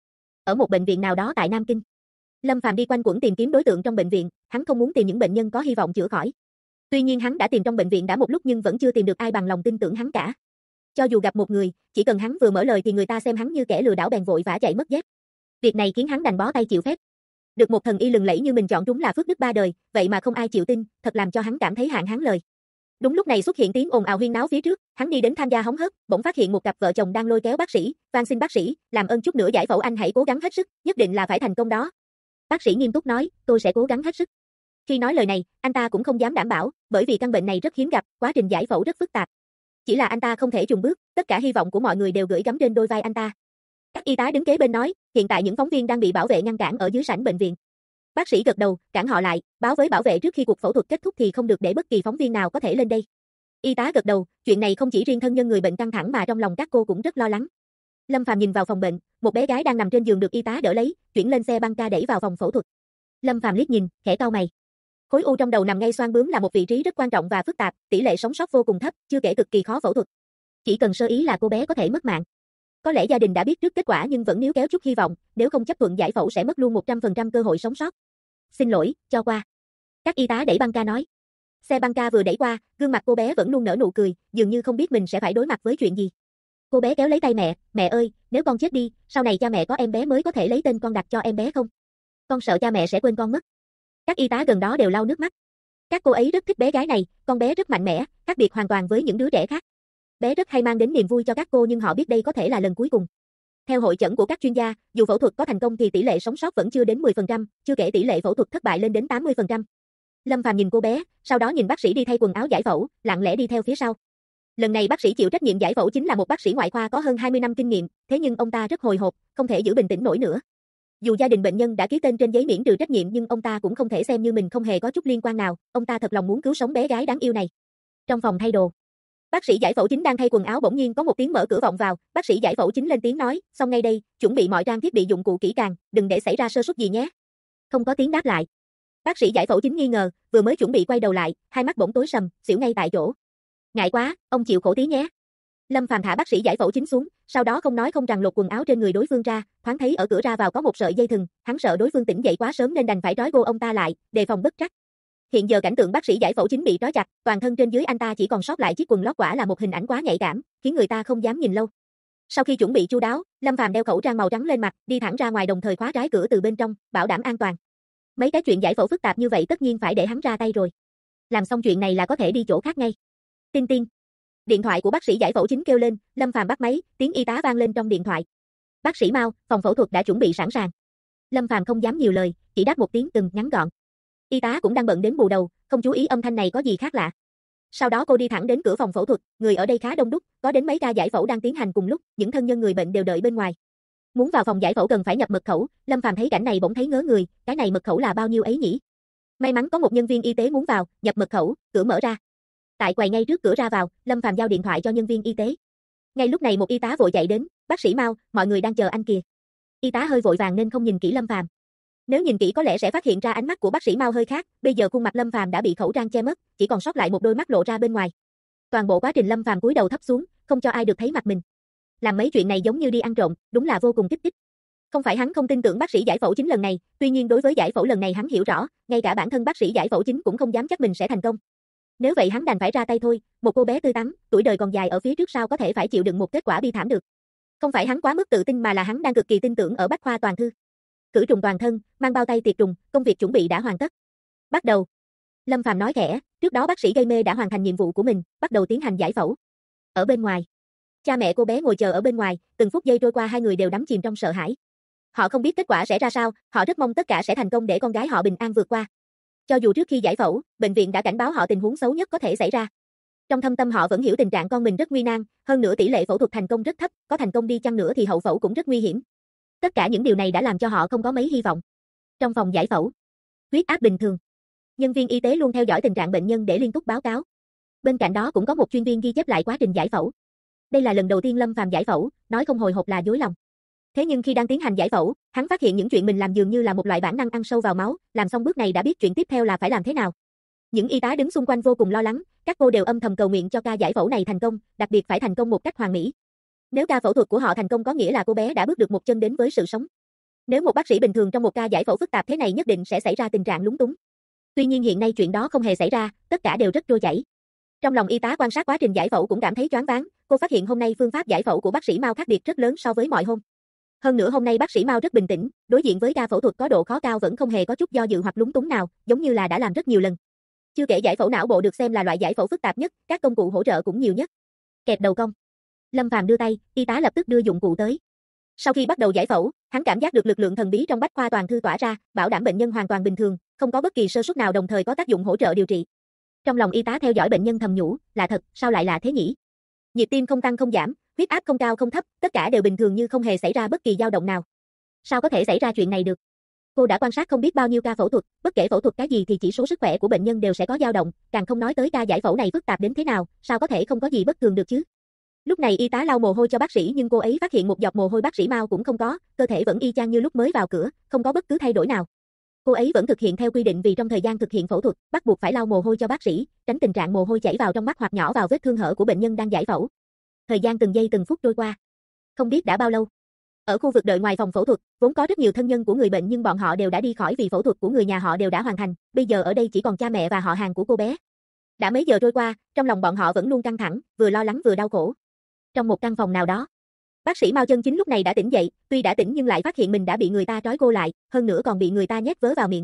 ở một bệnh viện nào đó tại Nam Kinh. Lâm Phàm đi quanh quẩn tìm kiếm đối tượng trong bệnh viện, hắn không muốn tìm những bệnh nhân có hy vọng chữa khỏi. Tuy nhiên hắn đã tìm trong bệnh viện đã một lúc nhưng vẫn chưa tìm được ai bằng lòng tin tưởng hắn cả. Cho dù gặp một người, chỉ cần hắn vừa mở lời thì người ta xem hắn như kẻ lừa đảo bèn vội vã chạy mất dép. Việc này khiến hắn đành bó tay chịu phép. Được một thần y lừng lẫy như mình chọn trúng là phước đức ba đời, vậy mà không ai chịu tin, thật làm cho hắn cảm thấy hạn hán lời. Đúng lúc này xuất hiện tiếng ồn ào huyên náo phía trước, hắn đi đến tham gia hóng hớt, bỗng phát hiện một cặp vợ chồng đang lôi kéo bác sĩ, van xin bác sĩ, làm ơn chút nữa giải phẫu anh hãy cố gắng hết sức, nhất định là phải thành công đó. Bác sĩ nghiêm túc nói, tôi sẽ cố gắng hết sức. Khi nói lời này, anh ta cũng không dám đảm bảo, bởi vì căn bệnh này rất hiếm gặp, quá trình giải phẫu rất phức tạp. Chỉ là anh ta không thể chùn bước, tất cả hy vọng của mọi người đều gửi gắm trên đôi vai anh ta. Các y tá đứng kế bên nói, hiện tại những phóng viên đang bị bảo vệ ngăn cản ở dưới sảnh bệnh viện. Bác sĩ gật đầu, cản họ lại, báo với bảo vệ trước khi cuộc phẫu thuật kết thúc thì không được để bất kỳ phóng viên nào có thể lên đây. Y tá gật đầu, chuyện này không chỉ riêng thân nhân người bệnh căng thẳng mà trong lòng các cô cũng rất lo lắng. Lâm Phàm nhìn vào phòng bệnh, một bé gái đang nằm trên giường được y tá đỡ lấy, chuyển lên xe băng ca đẩy vào phòng phẫu thuật. Lâm Phàm liếc nhìn, khẽ cau mày. Khối u trong đầu nằm ngay xoang bướm là một vị trí rất quan trọng và phức tạp, tỷ lệ sống sót vô cùng thấp, chưa kể cực kỳ khó phẫu thuật. Chỉ cần sơ ý là cô bé có thể mất mạng. Có lẽ gia đình đã biết trước kết quả nhưng vẫn níu kéo chút hy vọng, nếu không chấp thuận giải phẫu sẽ mất luôn 100% cơ hội sống sót. Xin lỗi, cho qua. Các y tá đẩy băng ca nói. Xe băng ca vừa đẩy qua, gương mặt cô bé vẫn luôn nở nụ cười, dường như không biết mình sẽ phải đối mặt với chuyện gì. Cô bé kéo lấy tay mẹ, mẹ ơi, nếu con chết đi, sau này cha mẹ có em bé mới có thể lấy tên con đặt cho em bé không? Con sợ cha mẹ sẽ quên con mất. Các y tá gần đó đều lau nước mắt. Các cô ấy rất thích bé gái này, con bé rất mạnh mẽ, khác biệt hoàn toàn với những đứa trẻ khác. Bé rất hay mang đến niềm vui cho các cô nhưng họ biết đây có thể là lần cuối cùng. Theo hội chẩn của các chuyên gia, dù phẫu thuật có thành công thì tỷ lệ sống sót vẫn chưa đến 10%, chưa kể tỷ lệ phẫu thuật thất bại lên đến 80%. Lâm Phàm nhìn cô bé, sau đó nhìn bác sĩ đi thay quần áo giải phẫu, lặng lẽ đi theo phía sau. Lần này bác sĩ chịu trách nhiệm giải phẫu chính là một bác sĩ ngoại khoa có hơn 20 năm kinh nghiệm, thế nhưng ông ta rất hồi hộp, không thể giữ bình tĩnh nổi nữa. Dù gia đình bệnh nhân đã ký tên trên giấy miễn trừ trách nhiệm nhưng ông ta cũng không thể xem như mình không hề có chút liên quan nào, ông ta thật lòng muốn cứu sống bé gái đáng yêu này. Trong phòng thay đồ, bác sĩ giải phẫu chính đang thay quần áo bỗng nhiên có một tiếng mở cửa vọng vào, bác sĩ giải phẫu chính lên tiếng nói, xong ngay đây, chuẩn bị mọi trang thiết bị dụng cụ kỹ càng, đừng để xảy ra sơ suất gì nhé. Không có tiếng đáp lại. Bác sĩ giải phẫu chính nghi ngờ, vừa mới chuẩn bị quay đầu lại, hai mắt bỗng tối sầm, xỉu ngay tại chỗ. Ngại quá, ông chịu khổ tí nhé. Lâm Phàm thả bác sĩ giải phẫu chính xuống, sau đó không nói không rằng lột quần áo trên người đối phương ra, thoáng thấy ở cửa ra vào có một sợi dây thừng, hắn sợ đối phương tỉnh dậy quá sớm nên đành phải trói cô ông ta lại, đề phòng bất trắc. Hiện giờ cảnh tượng bác sĩ giải phẫu chính bị trói chặt, toàn thân trên dưới anh ta chỉ còn sót lại chiếc quần lót quả là một hình ảnh quá nhạy cảm, khiến người ta không dám nhìn lâu. Sau khi chuẩn bị chu đáo, Lâm Phàm đeo khẩu trang màu trắng lên mặt, đi thẳng ra ngoài đồng thời khóa trái cửa từ bên trong, bảo đảm an toàn. Mấy cái chuyện giải phẫu phức tạp như vậy tất nhiên phải để hắn ra tay rồi. Làm xong chuyện này là có thể đi chỗ khác ngay. Tin tin. Điện thoại của bác sĩ giải phẫu chính kêu lên, Lâm Phàm bắt máy, tiếng y tá vang lên trong điện thoại. Bác sĩ Mao, phòng phẫu thuật đã chuẩn bị sẵn sàng. Lâm Phàm không dám nhiều lời, chỉ đáp một tiếng ngắn gọn. Y tá cũng đang bận đến bù đầu, không chú ý âm thanh này có gì khác lạ. Sau đó cô đi thẳng đến cửa phòng phẫu thuật, người ở đây khá đông đúc, có đến mấy ca giải phẫu đang tiến hành cùng lúc, những thân nhân người bệnh đều đợi bên ngoài. Muốn vào phòng giải phẫu cần phải nhập mật khẩu, Lâm Phàm thấy cảnh này bỗng thấy ngớ người, cái này mật khẩu là bao nhiêu ấy nhỉ? May mắn có một nhân viên y tế muốn vào, nhập mật khẩu, cửa mở ra. Tại quầy ngay trước cửa ra vào, Lâm Phàm giao điện thoại cho nhân viên y tế. Ngay lúc này một y tá vội chạy đến, bác sĩ Mao, mọi người đang chờ anh kìa. Y tá hơi vội vàng nên không nhìn kỹ Lâm Phàm. Nếu nhìn kỹ có lẽ sẽ phát hiện ra ánh mắt của bác sĩ Mao hơi khác, bây giờ khuôn mặt Lâm Phàm đã bị khẩu trang che mất, chỉ còn sót lại một đôi mắt lộ ra bên ngoài. Toàn bộ quá trình Lâm Phàm cúi đầu thấp xuống, không cho ai được thấy mặt mình. Làm mấy chuyện này giống như đi ăn trộm, đúng là vô cùng kích thích. Không phải hắn không tin tưởng bác sĩ giải phẫu chính lần này, tuy nhiên đối với giải phẫu lần này hắn hiểu rõ, ngay cả bản thân bác sĩ giải phẫu chính cũng không dám chắc mình sẽ thành công. Nếu vậy hắn đành phải ra tay thôi, một cô bé tươi tắn, tuổi đời còn dài ở phía trước sao có thể phải chịu đựng một kết quả bi thảm được. Không phải hắn quá mức tự tin mà là hắn đang cực kỳ tin tưởng ở Bách khoa toàn thư. Khử trùng toàn thân, mang bao tay tiệt trùng, công việc chuẩn bị đã hoàn tất. Bắt đầu. Lâm Phàm nói khẽ, trước đó bác sĩ gây mê đã hoàn thành nhiệm vụ của mình, bắt đầu tiến hành giải phẫu. Ở bên ngoài, cha mẹ cô bé ngồi chờ ở bên ngoài, từng phút giây trôi qua hai người đều đắm chìm trong sợ hãi. Họ không biết kết quả sẽ ra sao, họ rất mong tất cả sẽ thành công để con gái họ bình an vượt qua. Cho dù trước khi giải phẫu, bệnh viện đã cảnh báo họ tình huống xấu nhất có thể xảy ra. Trong thâm tâm họ vẫn hiểu tình trạng con mình rất nguy nan, hơn nữa tỷ lệ phẫu thuật thành công rất thấp, có thành công đi chăng nữa thì hậu phẫu cũng rất nguy hiểm. Tất cả những điều này đã làm cho họ không có mấy hy vọng. Trong phòng giải phẫu, huyết áp bình thường. Nhân viên y tế luôn theo dõi tình trạng bệnh nhân để liên tục báo cáo. Bên cạnh đó cũng có một chuyên viên ghi chép lại quá trình giải phẫu. Đây là lần đầu tiên Lâm Phàm giải phẫu, nói không hồi hộp là dối lòng. Thế nhưng khi đang tiến hành giải phẫu, hắn phát hiện những chuyện mình làm dường như là một loại bản năng ăn sâu vào máu, làm xong bước này đã biết chuyện tiếp theo là phải làm thế nào. Những y tá đứng xung quanh vô cùng lo lắng, các cô đều âm thầm cầu nguyện cho ca giải phẫu này thành công, đặc biệt phải thành công một cách hoàn mỹ. Nếu ca phẫu thuật của họ thành công có nghĩa là cô bé đã bước được một chân đến với sự sống. Nếu một bác sĩ bình thường trong một ca giải phẫu phức tạp thế này nhất định sẽ xảy ra tình trạng lúng túng. Tuy nhiên hiện nay chuyện đó không hề xảy ra, tất cả đều rất trôi chảy. Trong lòng y tá quan sát quá trình giải phẫu cũng cảm thấy choáng váng, cô phát hiện hôm nay phương pháp giải phẫu của bác sĩ Mao khác biệt rất lớn so với mọi hôm. Hơn nữa hôm nay bác sĩ Mao rất bình tĩnh, đối diện với ca phẫu thuật có độ khó cao vẫn không hề có chút do dự hoặc lúng túng nào, giống như là đã làm rất nhiều lần. Chưa kể giải phẫu não bộ được xem là loại giải phẫu phức tạp nhất, các công cụ hỗ trợ cũng nhiều nhất. Kẹp đầu cong. Lâm Phàm đưa tay, y tá lập tức đưa dụng cụ tới. Sau khi bắt đầu giải phẫu, hắn cảm giác được lực lượng thần bí trong bách khoa toàn thư tỏa ra, bảo đảm bệnh nhân hoàn toàn bình thường, không có bất kỳ sơ suất nào đồng thời có tác dụng hỗ trợ điều trị. Trong lòng y tá theo dõi bệnh nhân thầm nhủ, là thật, sao lại là thế nhỉ? Nhịp tim không tăng không giảm, huyết áp không cao không thấp, tất cả đều bình thường như không hề xảy ra bất kỳ dao động nào. Sao có thể xảy ra chuyện này được? Cô đã quan sát không biết bao nhiêu ca phẫu thuật, bất kể phẫu thuật cái gì thì chỉ số sức khỏe của bệnh nhân đều sẽ có dao động, càng không nói tới ca giải phẫu này phức tạp đến thế nào, sao có thể không có gì bất thường được chứ? Lúc này y tá lau mồ hôi cho bác sĩ nhưng cô ấy phát hiện một giọt mồ hôi bác sĩ Mao cũng không có, cơ thể vẫn y chang như lúc mới vào cửa, không có bất cứ thay đổi nào. Cô ấy vẫn thực hiện theo quy định vì trong thời gian thực hiện phẫu thuật, bắt buộc phải lau mồ hôi cho bác sĩ, tránh tình trạng mồ hôi chảy vào trong mắt hoặc nhỏ vào vết thương hở của bệnh nhân đang giải phẫu. Thời gian từng giây từng phút trôi qua. Không biết đã bao lâu. Ở khu vực đợi ngoài phòng phẫu thuật, vốn có rất nhiều thân nhân của người bệnh nhưng bọn họ đều đã đi khỏi vì phẫu thuật của người nhà họ đều đã hoàn thành, bây giờ ở đây chỉ còn cha mẹ và họ hàng của cô bé. Đã mấy giờ trôi qua, trong lòng bọn họ vẫn luôn căng thẳng, vừa lo lắng vừa đau khổ. Trong một căn phòng nào đó, bác sĩ Mao Chân Chính lúc này đã tỉnh dậy, tuy đã tỉnh nhưng lại phát hiện mình đã bị người ta trói cô lại, hơn nữa còn bị người ta nhét vớ vào miệng.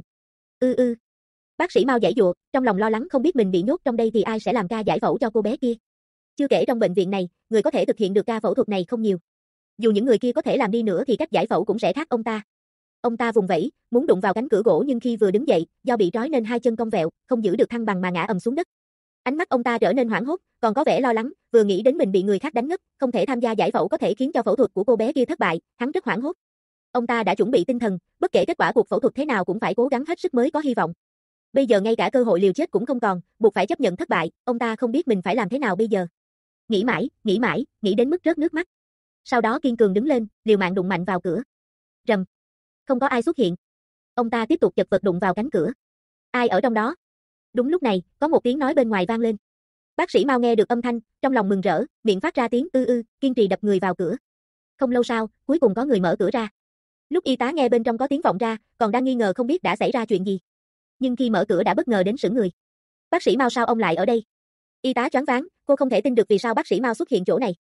Bác sĩ Mao giãy giụa, trong lòng lo lắng không biết mình bị nhốt trong đây thì ai sẽ làm ca giải phẫu cho cô bé kia. Chưa kể trong bệnh viện này, người có thể thực hiện được ca phẫu thuật này không nhiều. Dù những người kia có thể làm đi nữa thì cách giải phẫu cũng sẽ khác ông ta. Ông ta vùng vẫy, muốn đụng vào cánh cửa gỗ nhưng khi vừa đứng dậy, do bị trói nên hai chân cong vẹo, không giữ được thăng bằng mà ngã ầm xuống đất. Ánh mắt ông ta trở nên hoảng hốt, còn có vẻ lo lắng, vừa nghĩ đến mình bị người khác đánh ngất, không thể tham gia giải phẫu có thể khiến cho phẫu thuật của cô bé kia thất bại, hắn rất hoảng hốt. Ông ta đã chuẩn bị tinh thần, bất kể kết quả cuộc phẫu thuật thế nào cũng phải cố gắng hết sức mới có hy vọng. Bây giờ ngay cả cơ hội liều chết cũng không còn, buộc phải chấp nhận thất bại, ông ta không biết mình phải làm thế nào bây giờ. Nghĩ mãi, nghĩ đến mức rớt nước mắt. Sau đó kiên cường đứng lên, liều mạng đụng mạnh vào cửa. Rầm. Không có ai xuất hiện. Ông ta tiếp tục chật vật đụng vào cánh cửa. Ai ở trong đó? Đúng lúc này, có một tiếng nói bên ngoài vang lên. Bác sĩ Mao nghe được âm thanh, trong lòng mừng rỡ, miệng phát ra tiếng kiên trì đập người vào cửa. Không lâu sau, cuối cùng có người mở cửa ra. Lúc y tá nghe bên trong có tiếng vọng ra, còn đang nghi ngờ không biết đã xảy ra chuyện gì. Nhưng khi mở cửa đã bất ngờ đến sững người. Bác sĩ Mao sao ông lại ở đây? Y tá choáng váng, cô không thể tin được vì sao bác sĩ Mao xuất hiện chỗ này.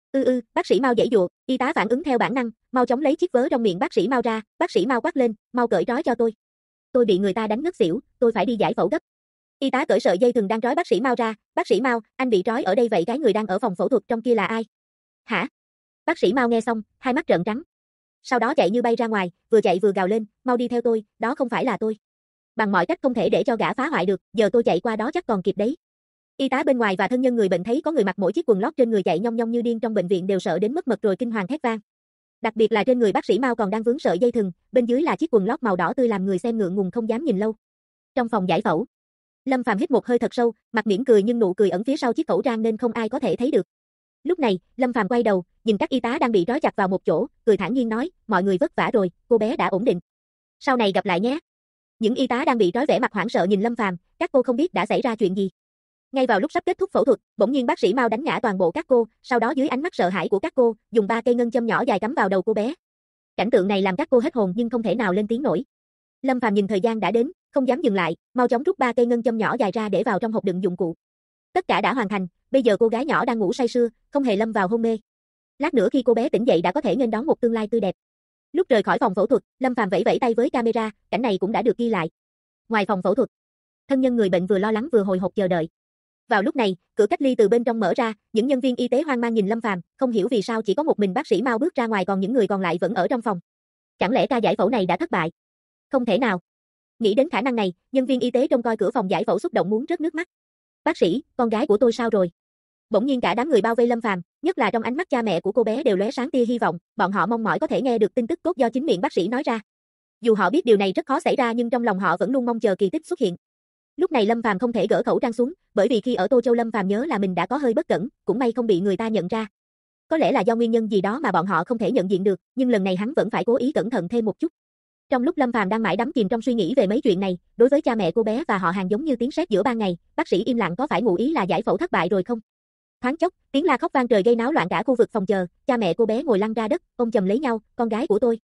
Bác sĩ Mao giãy giụa, y tá phản ứng theo bản năng, mau chóng lấy chiếc vớ trong miệng bác sĩ Mao ra, bác sĩ Mao quát lên, mau cởi trói cho tôi. Tôi bị người ta đánh ngất xỉu, tôi phải đi giải phẫu gấp. Y tá cởi sợi dây thừng đang trói bác sĩ Mao ra, bác sĩ Mao, anh bị trói ở đây vậy cái người đang ở phòng phẫu thuật trong kia là ai? Hả? Bác sĩ Mao nghe xong, hai mắt trợn trắng. Sau đó chạy như bay ra ngoài, vừa chạy vừa gào lên, mau đi theo tôi, đó không phải là tôi. Bằng mọi cách không thể để cho gã phá hoại được, giờ tôi chạy qua đó chắc còn kịp đấy. Y tá bên ngoài và thân nhân người bệnh thấy có người mặc mỗi chiếc quần lót trên người chạy nhong nhong như điên trong bệnh viện đều sợ đến mất mật rồi kinh hoàng thét vang. Đặc biệt là trên người bác sĩ Mao còn đang vướng sợi dây thừng, bên dưới là chiếc quần lót màu đỏ tươi làm người xem ngượng ngùng không dám nhìn lâu. Trong phòng giải phẫu, Lâm Phàm hít một hơi thật sâu, mặt mỉm cười nhưng nụ cười ẩn phía sau chiếc khẩu trang nên không ai có thể thấy được. Lúc này, Lâm Phàm quay đầu, nhìn các y tá đang bị trói chặt vào một chỗ, cười thản nhiên nói, mọi người vất vả rồi, cô bé đã ổn định. Sau này gặp lại nhé. Những y tá đang bị trói vẻ mặt hoảng sợ nhìn Lâm Phàm, các cô không biết đã xảy ra chuyện gì. Ngay vào lúc sắp kết thúc phẫu thuật, bỗng nhiên bác sĩ Mao đánh ngã toàn bộ các cô, sau đó dưới ánh mắt sợ hãi của các cô, dùng 3 cây ngân châm nhỏ dài cắm vào đầu cô bé. Cảnh tượng này làm các cô hết hồn nhưng không thể nào lên tiếng nổi. Lâm Phàm nhìn thời gian đã đến, không dám dừng lại, mau chóng rút 3 cây ngân châm nhỏ dài ra để vào trong hộp đựng dụng cụ. Tất cả đã hoàn thành, bây giờ cô gái nhỏ đang ngủ say sưa, không hề lâm vào hôn mê. Lát nữa khi cô bé tỉnh dậy đã có thể nghênh đón một tương lai tươi đẹp. Lúc rời khỏi phòng phẫu thuật, Lâm Phàm vẫy vẫy tay với camera, cảnh này cũng đã được ghi lại. Ngoài phòng phẫu thuật, thân nhân người bệnh vừa lo lắng vừa hồi hộp chờ đợi. Vào lúc này, cửa cách ly từ bên trong mở ra, những nhân viên y tế hoang mang nhìn Lâm Phàm, không hiểu vì sao chỉ có một mình bác sĩ Mao bước ra ngoài còn những người còn lại vẫn ở trong phòng. Chẳng lẽ ca giải phẫu này đã thất bại? Không thể nào. Nghĩ đến khả năng này, nhân viên y tế trông coi cửa phòng giải phẫu xúc động muốn rớt nước mắt. Bác sĩ, con gái của tôi sao rồi? Bỗng nhiên cả đám người bao vây Lâm Phàm, nhất là trong ánh mắt cha mẹ của cô bé đều lóe sáng tia hy vọng, bọn họ mong mỏi có thể nghe được tin tức tốt do chính miệng bác sĩ nói ra. Dù họ biết điều này rất khó xảy ra nhưng trong lòng họ vẫn luôn mong chờ kỳ tích xuất hiện. Lúc này Lâm Phàm không thể gỡ khẩu trang xuống, bởi vì khi ở Tô Châu Lâm Phàm nhớ là mình đã có hơi bất cẩn, cũng may không bị người ta nhận ra. Có lẽ là do nguyên nhân gì đó mà bọn họ không thể nhận diện được, nhưng lần này hắn vẫn phải cố ý cẩn thận thêm một chút. Trong lúc Lâm Phàm đang mãi đắm chìm trong suy nghĩ về mấy chuyện này, đối với cha mẹ cô bé và họ hàng giống như tiếng sét giữa ban ngày, bác sĩ im lặng có phải ngụ ý là giải phẫu thất bại rồi không? Thoáng chốc, tiếng la khóc vang trời gây náo loạn cả khu vực phòng chờ, cha mẹ cô bé ngồi lăn ra đất, ôm chầm lấy nhau, con gái của tôi.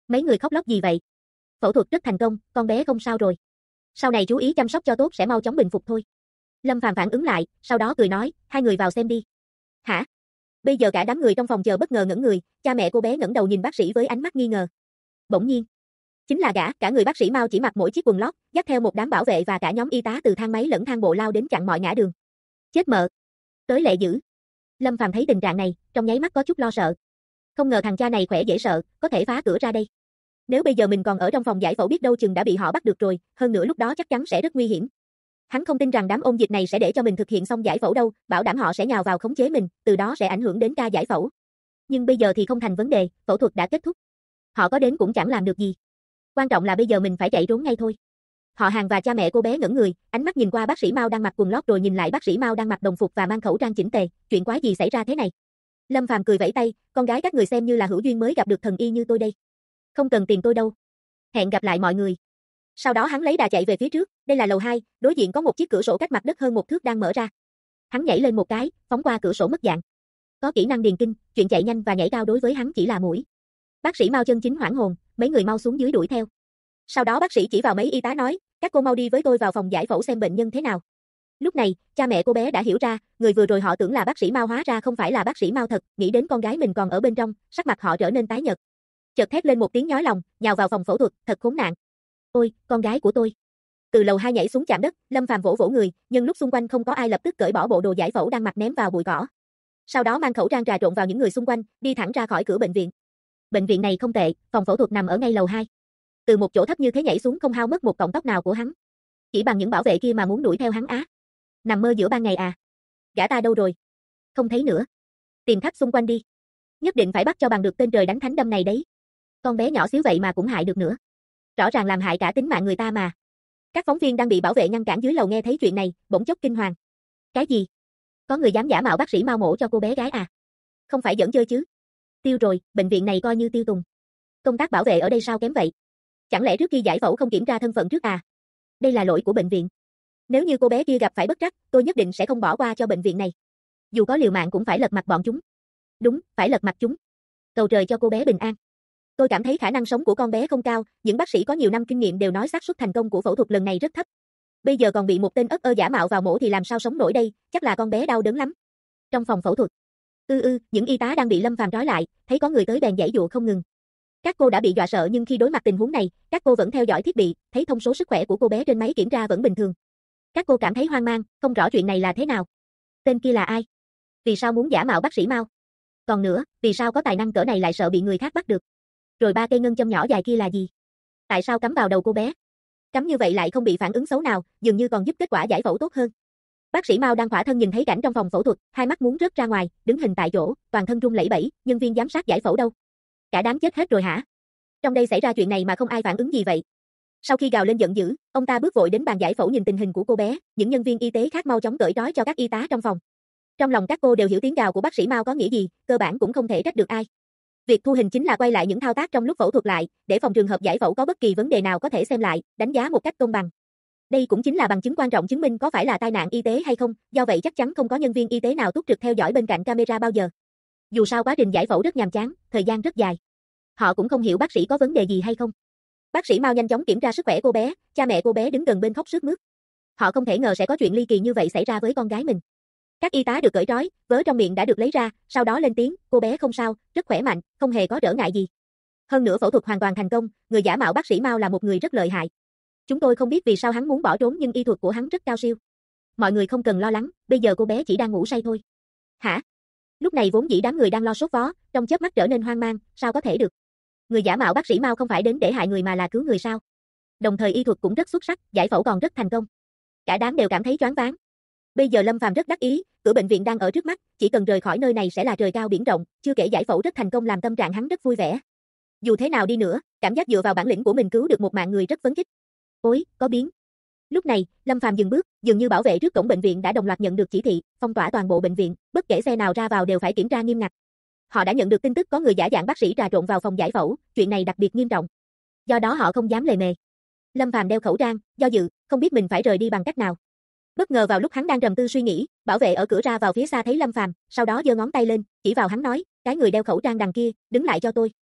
Mấy người khóc lóc gì vậy? Phẫu thuật rất thành công, con bé không sao rồi. Sau này chú ý chăm sóc cho tốt sẽ mau chóng bình phục thôi. Lâm Phàm phản ứng lại, sau đó cười nói, hai người vào xem đi. Hả? Bây giờ cả đám người trong phòng chờ bất ngờ ngẩn người, cha mẹ cô bé ngẩng đầu nhìn bác sĩ với ánh mắt nghi ngờ. Bỗng nhiên, chính là gã, cả người bác sĩ Mao chỉ mặc mỗi chiếc quần lót, dắt theo một đám bảo vệ và cả nhóm y tá từ thang máy lẫn thang bộ lao đến chặn mọi ngã đường. Chết mợ. Tới lệ dữ. Lâm Phàm thấy tình trạng này, trong nháy mắt có chút lo sợ. Không ngờ thằng cha này khỏe dễ sợ, có thể phá cửa ra đây. Nếu bây giờ mình còn ở trong phòng giải phẫu biết đâu chừng đã bị họ bắt được rồi, hơn nữa lúc đó chắc chắn sẽ rất nguy hiểm. Hắn không tin rằng đám ôn dịch này sẽ để cho mình thực hiện xong giải phẫu đâu, bảo đảm họ sẽ nhào vào khống chế mình, từ đó sẽ ảnh hưởng đến ca giải phẫu. Nhưng bây giờ thì không thành vấn đề, phẫu thuật đã kết thúc. Họ có đến cũng chẳng làm được gì. Quan trọng là bây giờ mình phải chạy trốn ngay thôi. Họ Hàng và cha mẹ cô bé ngẩn người, ánh mắt nhìn qua bác sĩ Mao đang mặc quần lót rồi nhìn lại bác sĩ Mao đang mặc đồng phục và mang khẩu trang chỉnh tề, chuyện quái gì xảy ra thế này? Lâm Phàm cười vẫy tay, con gái các người xem như là hữu duyên mới gặp được thần y như tôi đây. Không cần tiền tôi đâu. Hẹn gặp lại mọi người. Sau đó hắn lấy đà chạy về phía trước, đây là lầu 2, đối diện có một chiếc cửa sổ cách mặt đất hơn một thước đang mở ra. Hắn nhảy lên một cái, phóng qua cửa sổ mất dạng. Có kỹ năng điền kinh, chuyện chạy nhanh và nhảy cao đối với hắn chỉ là mũi. Bác sĩ Mao chân chính hoảng hồn, mấy người mau xuống dưới đuổi theo. Sau đó bác sĩ chỉ vào mấy y tá nói, các cô mau đi với tôi vào phòng giải phẫu xem bệnh nhân thế nào. Lúc này, cha mẹ cô bé đã hiểu ra, người vừa rồi họ tưởng là bác sĩ Mao hóa ra không phải là bác sĩ Mao thật, nghĩ đến con gái mình còn ở bên trong, sắc mặt họ trở nên tái nhợt. Chợt thét lên một tiếng nhói lòng, nhào vào phòng phẫu thuật, thật khốn nạn. Ôi, con gái của tôi. Từ lầu 2 nhảy xuống chạm đất, Lâm Phàm vỗ vỗ người, nhưng lúc xung quanh không có ai lập tức cởi bỏ bộ đồ giải phẫu đang mặc ném vào bụi cỏ. Sau đó mang khẩu trang trà trộn vào những người xung quanh, đi thẳng ra khỏi cửa bệnh viện. Bệnh viện này không tệ, phòng phẫu thuật nằm ở ngay lầu 2. Từ một chỗ thấp như thế nhảy xuống không hao mất một cọng tóc nào của hắn. Chỉ bằng những bảo vệ kia mà muốn đuổi theo hắn á. Nằm mơ giữa ban ngày à? Gã ta đâu rồi? Không thấy nữa. Tìm khắp xung quanh đi. Nhất định phải bắt cho bằng được tên trời đánh thánh đâm này đấy. Con bé nhỏ xíu vậy mà cũng hại được nữa. Rõ ràng làm hại cả tính mạng người ta mà. Các phóng viên đang bị bảo vệ ngăn cản dưới lầu nghe thấy chuyện này, bỗng chốc kinh hoàng. Cái gì? Có người dám giả mạo bác sĩ Mao mổ cho cô bé gái à? Không phải giỡn chơi chứ? Tiêu rồi, bệnh viện này coi như tiêu tùng. Công tác bảo vệ ở đây sao kém vậy? Chẳng lẽ trước khi giải phẫu không kiểm tra thân phận trước à? Đây là lỗi của bệnh viện. Nếu như cô bé kia gặp phải bất trắc, tôi nhất định sẽ không bỏ qua cho bệnh viện này. Dù có liều mạng cũng phải lật mặt bọn chúng. Đúng, phải lật mặt chúng. Cầu trời cho cô bé bình an. Tôi cảm thấy khả năng sống của con bé không cao, những bác sĩ có nhiều năm kinh nghiệm đều nói xác suất thành công của phẫu thuật lần này rất thấp. Bây giờ còn bị một tên ất ơ giả mạo vào mổ thì làm sao sống nổi đây, chắc là con bé đau đớn lắm. Trong phòng phẫu thuật, những y tá đang bị Lâm Phàm trói lại, thấy có người tới bèn giãy dụa không ngừng. Các cô đã bị dọa sợ nhưng khi đối mặt tình huống này, các cô vẫn theo dõi thiết bị, thấy thông số sức khỏe của cô bé trên máy kiểm tra vẫn bình thường. Các cô cảm thấy hoang mang, không rõ chuyện này là thế nào. Tên kia là ai? Vì sao muốn giả mạo bác sĩ Mao? Còn nữa, vì sao có tài năng cỡ này lại sợ bị người khác bắt được? Rồi 3 cây ngân châm nhỏ dài kia là gì? Tại sao cắm vào đầu cô bé? Cắm như vậy lại không bị phản ứng xấu nào, dường như còn giúp kết quả giải phẫu tốt hơn. Bác sĩ Mao đang khỏa thân nhìn thấy cảnh trong phòng phẫu thuật, hai mắt muốn rớt ra ngoài, đứng hình tại chỗ, toàn thân run lẩy bẩy, nhân viên giám sát giải phẫu đâu? Cả đám chết hết rồi hả? Trong đây xảy ra chuyện này mà không ai phản ứng gì vậy? Sau khi gào lên giận dữ, ông ta bước vội đến bàn giải phẫu nhìn tình hình của cô bé, những nhân viên y tế khác mau chóng cởi trói cho các y tá trong phòng. Trong lòng các cô đều hiểu tiếng gào của bác sĩ Mao có nghĩa gì, cơ bản cũng không thể trách được ai. Việc thu hình chính là quay lại những thao tác trong lúc phẫu thuật lại, để phòng trường hợp giải phẫu có bất kỳ vấn đề nào có thể xem lại, đánh giá một cách công bằng. Đây cũng chính là bằng chứng quan trọng chứng minh có phải là tai nạn y tế hay không, do vậy chắc chắn không có nhân viên y tế nào túc trực theo dõi bên cạnh camera bao giờ. Dù sao quá trình giải phẫu rất nhàm chán, thời gian rất dài. Họ cũng không hiểu bác sĩ có vấn đề gì hay không. Bác sĩ Mao nhanh chóng kiểm tra sức khỏe cô bé, cha mẹ cô bé đứng gần bên khóc sướt mướt. Họ không thể ngờ sẽ có chuyện ly kỳ như vậy xảy ra với con gái mình. Các y tá được cởi trói, vớ trong miệng đã được lấy ra, sau đó lên tiếng, cô bé không sao, rất khỏe mạnh, không hề có trở ngại gì. Hơn nữa phẫu thuật hoàn toàn thành công, người giả mạo bác sĩ Mao là một người rất lợi hại. Chúng tôi không biết vì sao hắn muốn bỏ trốn nhưng y thuật của hắn rất cao siêu. Mọi người không cần lo lắng, bây giờ cô bé chỉ đang ngủ say thôi. Hả? Lúc này vốn dĩ đám người đang lo sốt vó, trong chớp mắt trở nên hoang mang, sao có thể được? Người giả mạo bác sĩ Mao không phải đến để hại người mà là cứu người sao? Đồng thời y thuật cũng rất xuất sắc, giải phẫu còn rất thành công. Cả đám đều cảm thấy choáng váng. Bây giờ Lâm Phàm rất đắc ý, cửa bệnh viện đang ở trước mắt, chỉ cần rời khỏi nơi này sẽ là trời cao biển rộng, chưa kể giải phẫu rất thành công làm tâm trạng hắn rất vui vẻ. Dù thế nào đi nữa, cảm giác dựa vào bản lĩnh của mình cứu được một mạng người rất phấn khích. Ôi, có biến. Lúc này, Lâm Phàm dừng bước, dường như bảo vệ trước cổng bệnh viện đã đồng loạt nhận được chỉ thị, phong tỏa toàn bộ bệnh viện, bất kể xe nào ra vào đều phải kiểm tra nghiêm ngặt. Họ đã nhận được tin tức có người giả dạng bác sĩ trà trộn vào phòng giải phẫu, chuyện này đặc biệt nghiêm trọng. Do đó họ không dám lề mề. Lâm Phàm đeo khẩu trang, do dự, không biết mình phải rời đi bằng cách nào. Bất ngờ vào lúc hắn đang trầm tư suy nghĩ, bảo vệ ở cửa ra vào phía xa thấy Lâm Phàm, sau đó giơ ngón tay lên, chỉ vào hắn nói, cái người đeo khẩu trang đằng kia, đứng lại cho tôi.